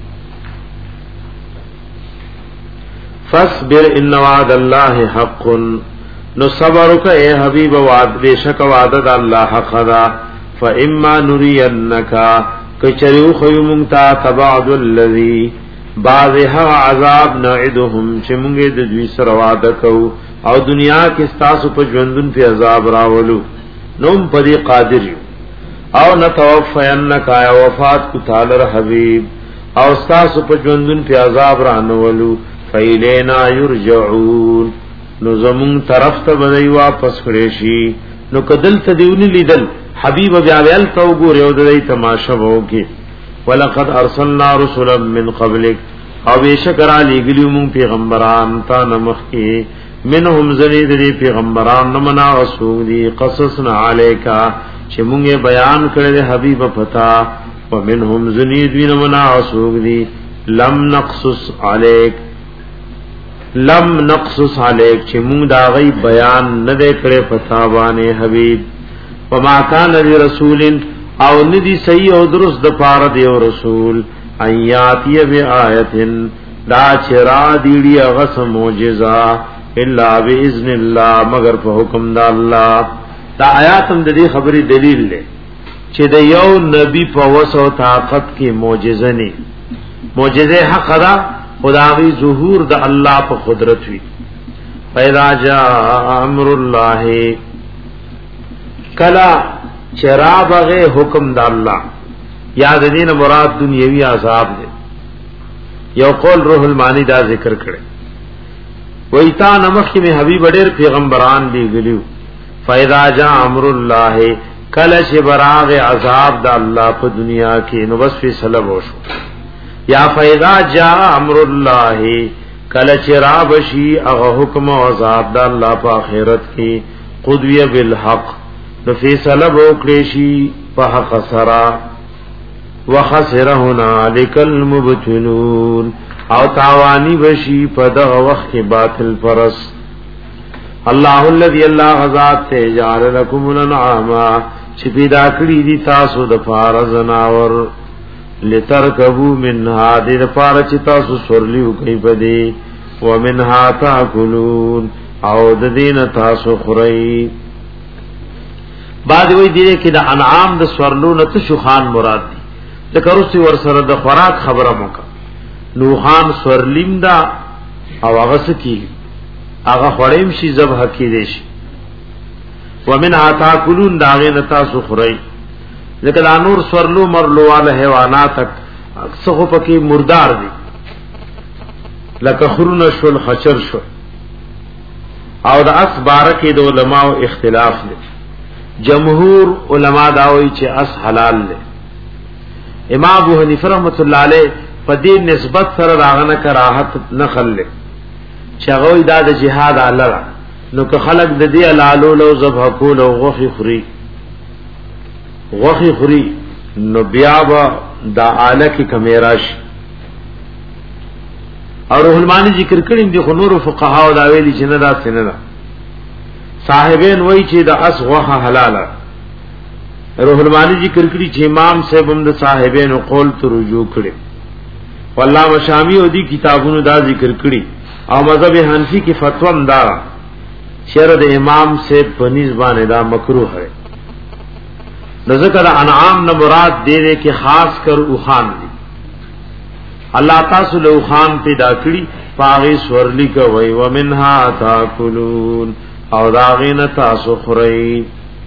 فاصبر ان وعد الله حق نو صبرک اے حبیب وعد بیشک وعد الله حق دا فاما نرینک کچریو خیمتا تبعد الذی بعض هغه عذاب نعدهم چې موږ د دوی سره وعده کوو او دنیا کې تاسو په ژوندون په عذاب راولو نوم پدې قادر یو او نتوفینک یا وفات کو تعالی حبیب او تاسو په ژوندون په عذاب رانولو فیلینا یرجعون نو زمون طرف ته بدای واپس کړي شي نو کدل ته دیونی لیدل حبیب بیا ویل تو ګور یو دای تماشا وو کې ولقد ارسلنا رسلا من قبلک او بشکر علی ګلیو مون پیغمبران تا نمخ کې منهم زنید دی پیغمبران نمنا رسول دی قصصنا علیکا چې مونږه بیان کړل حبیب پتا ومنهم زنید دی نمنا رسول دی لم نقصص علیک لم نقصص علیک چې مونږ دا غي بیان نه دې کړې پتا باندې حبیب وما کان لرسول او ندی صحیح او درست د پاره دی رسول ایاتی بیااتن دا چرا دیړي هغه معجزہ الا باذن الله مگر په حکم د الله دا آیات هم د دې خبرې دلیل دی چې د یو نبی په وسو طاقت کې معجزه نه معجزه حق ده خدای ظهور د الله په قدرت وی پیدا جاء امر الله کلا چرابغه حکم د الله یاد دین مراد دنیوی عذاب دی یو قول روح المانی دا ذکر کړي ویتا نمخ کې حبیب ډېر پیغمبران دی غلیو فاذا جاء امر الله کله چې براغ عذاب د الله په دنیا کې نو بس فیصله وشو یا فاذا جاء امر الله کله چې را بشي هغه حکم او عذاب د الله په آخرت کې قضیه بالحق نو فیصله وکړي شي په حق سره وخسر هنالك المبتلون او تاوانی بشي په دغه وخت کې باطل پرس الله الذي الله غزاد ته جعل لكم الانعام چې پیدا کړی دي تاسو د فارز ناور لترکبو منها دې فار چې تاسو سورلیو کوي بده ومنها تاكلون او د دین تاسو خوري بعد وی دې کې د انعام د سورلو نه شوخان مراد دي ذکر اوسې ور سره د خوراک خبره موکا نوخان سورلیم دا او هغه سکی هغه خړیم شي ذبح کې دي شي ومن اتاکلون داغه نتا سخري ذکر انور سورلو مرلو والا حیوانات تک څخه پکې مردار دي لکه خرون شل خچر شو او د اس بارکه د علماء اختلاف دي جمهور علما داوي چې اس حلال دي امام ابو حنیفه رحمۃ اللہ علیہ په دې نسبت سره راغنه کراهت نه خلل چې هغه د جهاد اعلی نو که خلق د دې علالو لو ذبح کول او غوخي خوري غوخي خوري نو بیا با دا اعلی کی کمیراش اور روح المانی ذکر کړي دي خو نور فقها او دا ویلي چې نه دا سینه صاحبین وای چې د اس غوخه حلاله روح المانی ذکر کړي چې امام صاحب هم د صاحبینو قول ته رجوع کړي والله مشامی او دي کتابونو دا ذکر کړي او مذهب حنفی کی فتوا اندار شر د امام صاحب په نسبانه دا مکروه ہے ذکر انعام نہ مراد دے دے کہ خاص کر او خان دی اللہ تعالی له خان پیدا کړي پاغي سورلی کوي ومنها تاکلون او داغین تاسو خوري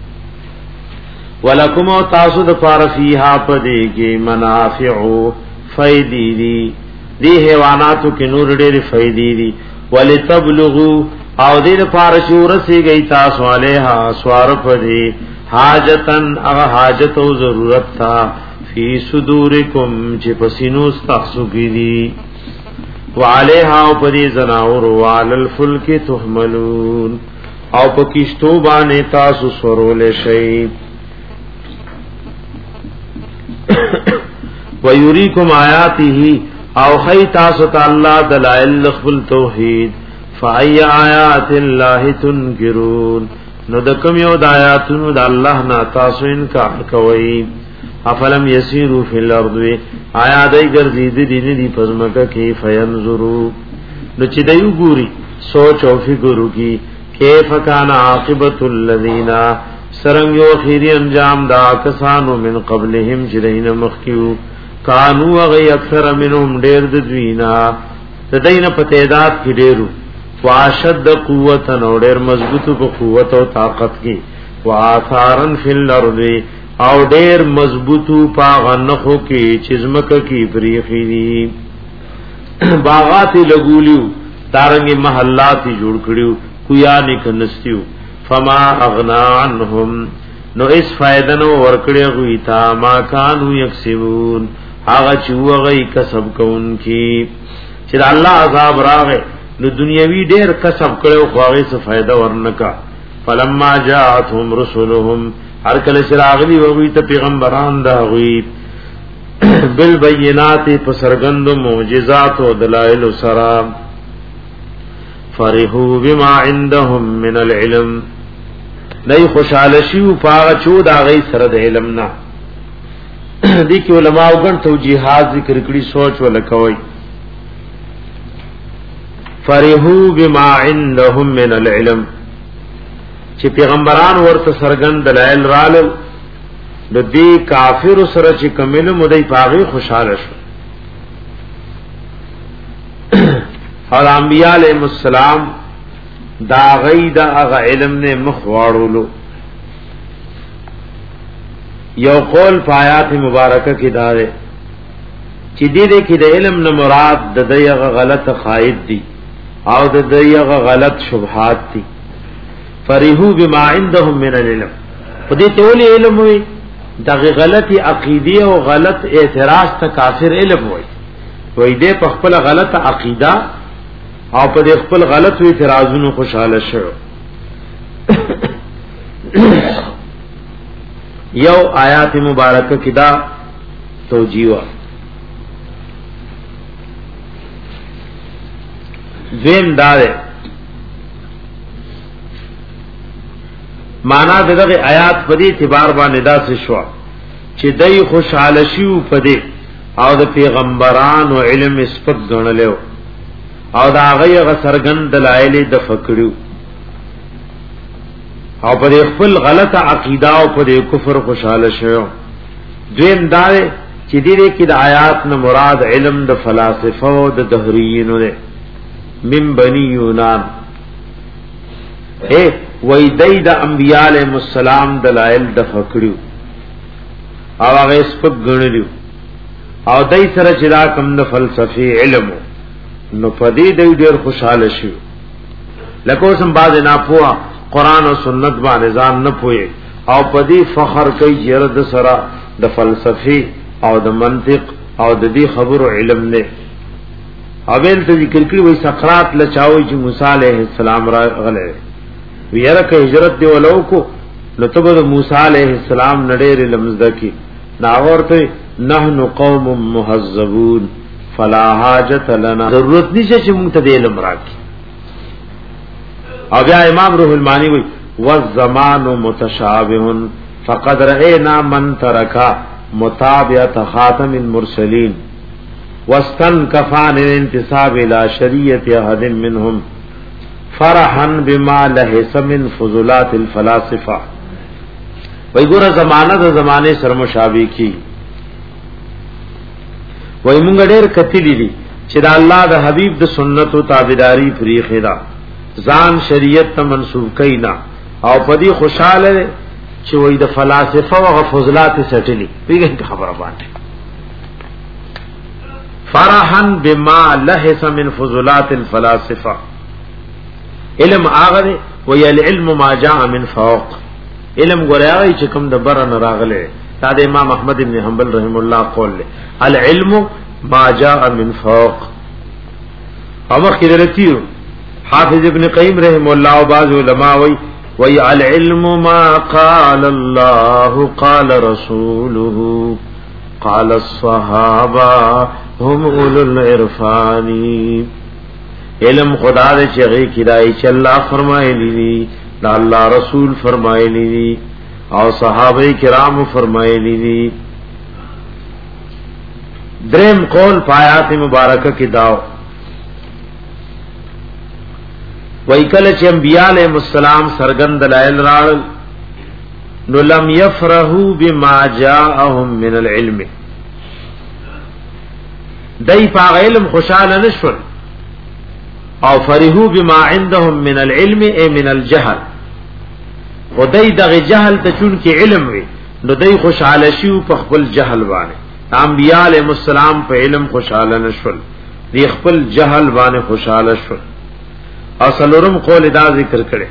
ولکم او تاسو د پار فیها پدې کې منافع فائدې دي دی حیواناتو کې نور ډېر فائدې دي ولتبلغوا او دې د پار شور سي گئی تاسو علیها سوار پدې حاجتن هغه حاجت او ضرورت تا فی صدورکم چې پسینو تاسو کې دي وعليها او پدې زناور وعلى الفلك تحملون او پکشتو باندې تاسو سورول شي ويريكم آیاته او خی تاسو تعالی دلائل خپل توحید فای آیات الله تنکرون نو د کوم یو د آیاتونو د الله نه تاسو انکار کوئ افلم یسیروا فی الارض آیا دای ګرځید دي نه دی پزماکه کې فینظروا نو چې دایو ګوري سوچ او فکر وکي کیف کان عاقبت الذین سرنګ یو اخیری انجام دا کسانو من قبلهم جرین مخکیو کانو غی اکثر منهم ډیر د دوینا د دین په تعداد کې ډیرو واشد قوت نو ډیر مضبوط په قوت او طاقت کې واثارن فی الارض او ډیر مضبوط په غنخو کې چزمک کې بریخي دي باغات لګولیو دارنګ محلات جوړ کړیو کویا نکنستیو فما اغنا عنهم نو اس فائدہ نو ورکړی غوی تا ما کانوا یکسبون هغه چې وغی کسب کوونکی چې الله عذاب راغې نو دنیوي ډیر کسب کړو خو هغه څه فائدہ ورنکا فلما جاءتهم رسلهم هر کله چې راغلی وغی ته پیغمبران دا غوی بالبينات پسرګند معجزات او دلائل سرا فرحوا بما عندهم من العلم دای خوشاله شیو پاغه چو دا غي سره د علم نه دي کې علماء وګڼ توجیهات ذکر کړي سوچ ولکوي فرحوا بما عندهم من العلم چې پیغمبران ورته سرګند دلائل رالل د دې کافر سره چې کمل مودای پاغه خوشاله شو اور انبیاء علیہ السلام دا غی دا اغا علم نے مخواړولو یو قول پایات مبارکه کې دا ده چې دې دې کې د علم نه مراد د دغه غلط قائد دي او د دغه غلط شبهات دي فرحوا بما عندهم من العلم په دې ته ولې علم وي دغه غلطی عقیده او غلط اعتراض ته کافر علم وای وای دې په خپل غلط عقیده او په دې خپل غلط اعتراضونو خوشاله شو یو آیات مبارکه کدا توجیه زم دار معنا دغه آیات په دې اعتبار باندې دا څه شو چې دای خوشاله شو په دې او د پیغمبرانو علم سپک غنلو او دا هغه سرګند دلایل د فکرو او په خپل غلطه عقیده او په کفر خوشاله شو دویم دا چې دې کې د آیات نه مراد علم د فلسفه او د دهریینو نه من بنی یونان اے وای دای د انبیاء علیهم السلام دلایل د فکرو او هغه سپک غنلو او دای سره چې دا کوم د فلسفي علم نو پدې دې ډېر خوشاله شي لکه سم باز نه پوها قران او سنت باندې ځان نه پوي او پدې فخر کوي جرد سره د فلسفي او د منطق او د دې خبرو علم نه اول ته ذکر کړی وای سقراط لچاوي چې موسی عليه السلام راغله ویره کې هجرت دی ولو کو لتبد موسی عليه السلام نډېر لمزدکی ناورته نحنو قوم مهذبون فلا حاجت لنا ضرورت نشته چې موږ ته علم راکړي او بیا امام روح المانی وی والزمان متشابه فقد رأينا من ترك متابعه خاتم المرسلين واستنكف عن الانتساب الى شريعه احد منهم فرحا بما لهس من فضلات الفلاسفه وی ګوره زمانہ د زمانه سره مشابه کی وای مونږ ډېر کتلی دي چې د الله د حبیب د سنت او تابعداري فریخه ده ځان شریعت ته منسوب کینا او پدی خوشاله چې وای د فلسفه او فضلات سټلی پیګه خبره باندې فرحا بما لهس من فضلات الفلاسفه علم هغه وی العلم ما جاء من فوق علم ګورای چې کوم د برن راغله دا د امام احمد بن حنبل رحم الله قول له العلم ما جاء من فوق او مخیرتیو حافظ ابن قیم رحم الله او بعض علماء وی وی العلم ما قال الله قال رسوله قال الصحابه هم اولو العرفان علم خدا دې چغې کړای چې الله فرمایلی دي دا الله رسول فرمایلی دي او صحابه کرام فرمایلی دي دریم قول پایات مبارکه کې داو وایکل چې انبیاء علیهم السلام سرګند دلائل راړ نو لم يفرحوا بما جاءهم من العلم دای په علم خوشاله نشول او فرحو بما عندهم من العلم ای من الجهل خدای دغه جهل ته چون کې علم وي نو دای خوشاله شي په خپل جهل باندې انبیاء علیهم السلام په علم خوشاله نشول دی خپل جهل باندې خوشاله شول اصلورم قول دا ذکر کړي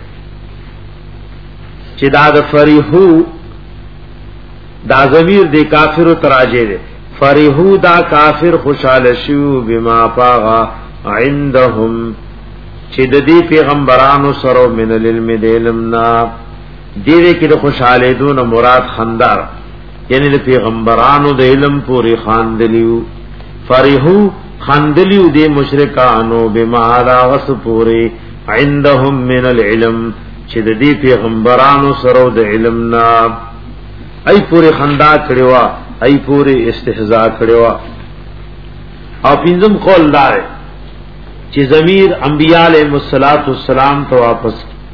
چې دا د فرحو دا ضمیر دی کافر تراجه دی فرحو دا کافر خوشاله شو بما پاغا عندهم چې د دې پیغمبرانو سره من العلم د علمنا دې کې د خوشاله دون مراد خندار یعنی د پیغمبرانو د علم پوری خاندلیو فرحو خاندلیو د مشرکانو بما را وس پوری عندهم من العلم چې د دې پیغمبرانو سره د علمنا ای پوری خندا کړوا ای پوری استهزاء کړوا او پینځم قول دار چې ضمیر انبیاء علیهم السلام ته واپس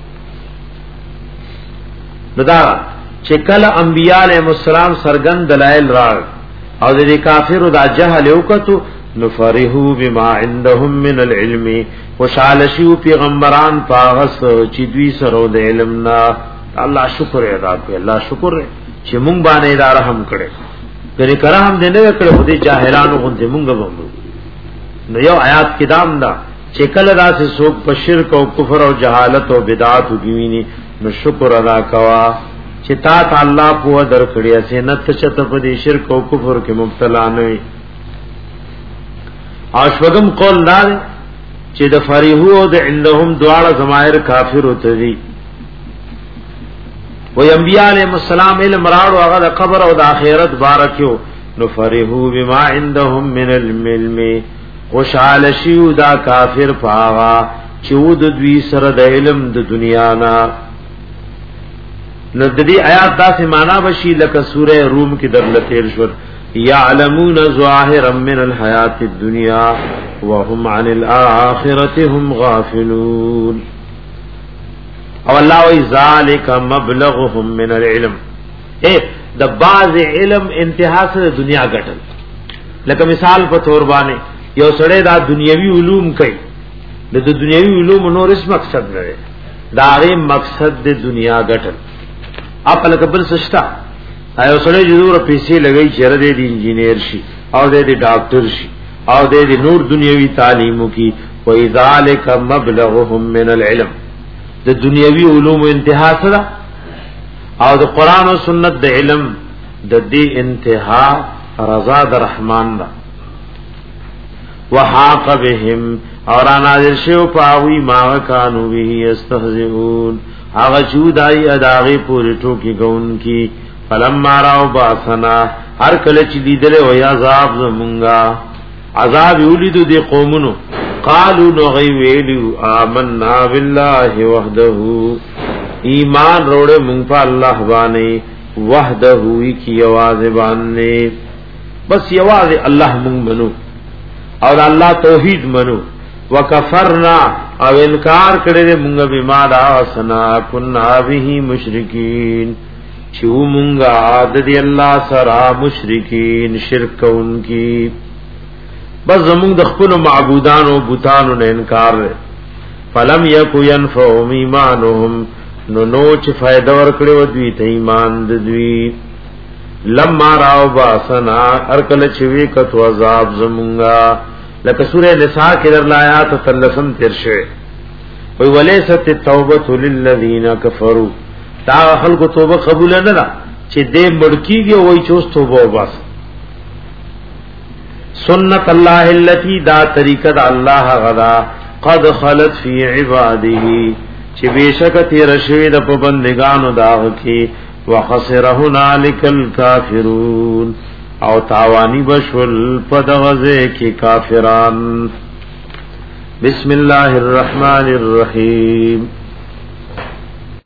ندا چې کله انبیاء علیهم السلام سرګند دلائل را او د کافرو دا جهل وکړو نفرحو بما عندهم من العلم وشالشو پیغمبران پاغس چې دوی سره د علمنا الله شکر ادا کوي الله شکر چې مونږ باندې دا رحم کړي کله کرام دې نه کړو خو دې جاهلانو غونډه مونږ ومنو نو یو آیات کې دام دا چې کله راځي څوک په شرک او کفر او جهالت او بدعات وګویني نو شکر ادا کوا چې تا ته الله په در کړی اسه نت چته په دې شرک او کفر کې مبتلا نه وي اشوغم قول دار چې د فریحو او د عندهم دواړه ضمائر کافر وته دي و انبیاء علیہ السلام علم راړو هغه د قبر او د آخرت بارکیو نو فرحو بما عندهم من العلم خوشاله شیو دا کافر پاوا چود دوی سره د علم د دنیا نا نو د دې آیات داسې معنا بشي لکه سوره روم کې درلته شور یعلمون ظاهرا من الحیات الدنیا وهم عن الاخرة هم غافلون او الله وی ذالک مبلغهم من العلم اے د باز علم انتها سره دنیا غټل لکه مثال په تور باندې یو سړی دا دنیوي علوم کوي د دنیوي علوم نور اس مقصد نه دا غي مقصد د دنیا غټل خپل قبل سشتا ایو سړی جوړ پیسې لګی چیرې د انجینیر شي او د ډاکټر شي او د نور دنیوي تعلیمو کی و ذالک مبلغهم من العلم د دنیوي علوم انتها سره او د قران او سنت د علم د دې انتها رضا د رحمان دا وحاق بهم اور نازل شو پاوی ما کانو به استهزئون هغه جودای اداغه پوری ټوکی گون کی فلما راو باسنا هر کله چې لیدل او یا عذاب زمونږه عذاب یولیدو دی قومونو قالو نو غی ویلو آمنا بالله وحده ایمان روڑے مونږ په الله باندې وحده کی आवाज باندې بس یواز الله مونږ منو او الله توحید منو وکفرنا او انکار کړي مونږ بما دا سنا كنا به مشرکین چې مونږه عادت الله سره مشرکین شرک کوونکی بس زمون د خپل معبودان او بوتانو نه انکار فلم یکو ينفعهم ایمانهم نو نو چې فائدہ ورکړي و دوی ته ایمان د دوی لما راو باسنا هر کله چې وی کتو عذاب زمونږه لکه سوره نساء کې در آیات ثلاثم ترشه وی ولیست التوبه للذین کفروا دا خلق توبه قبول نه ده چې دې مړکیږي وای چوس توبه وباس سنت الله التي دا طریقه د الله غدا قد خلت فی عباده چې بشک تیر شوی د پابندګانو داغ کې وخسر هنالک الکافرون او تاوانی بشول پدغزه کې کافران بسم الله الرحمن الرحیم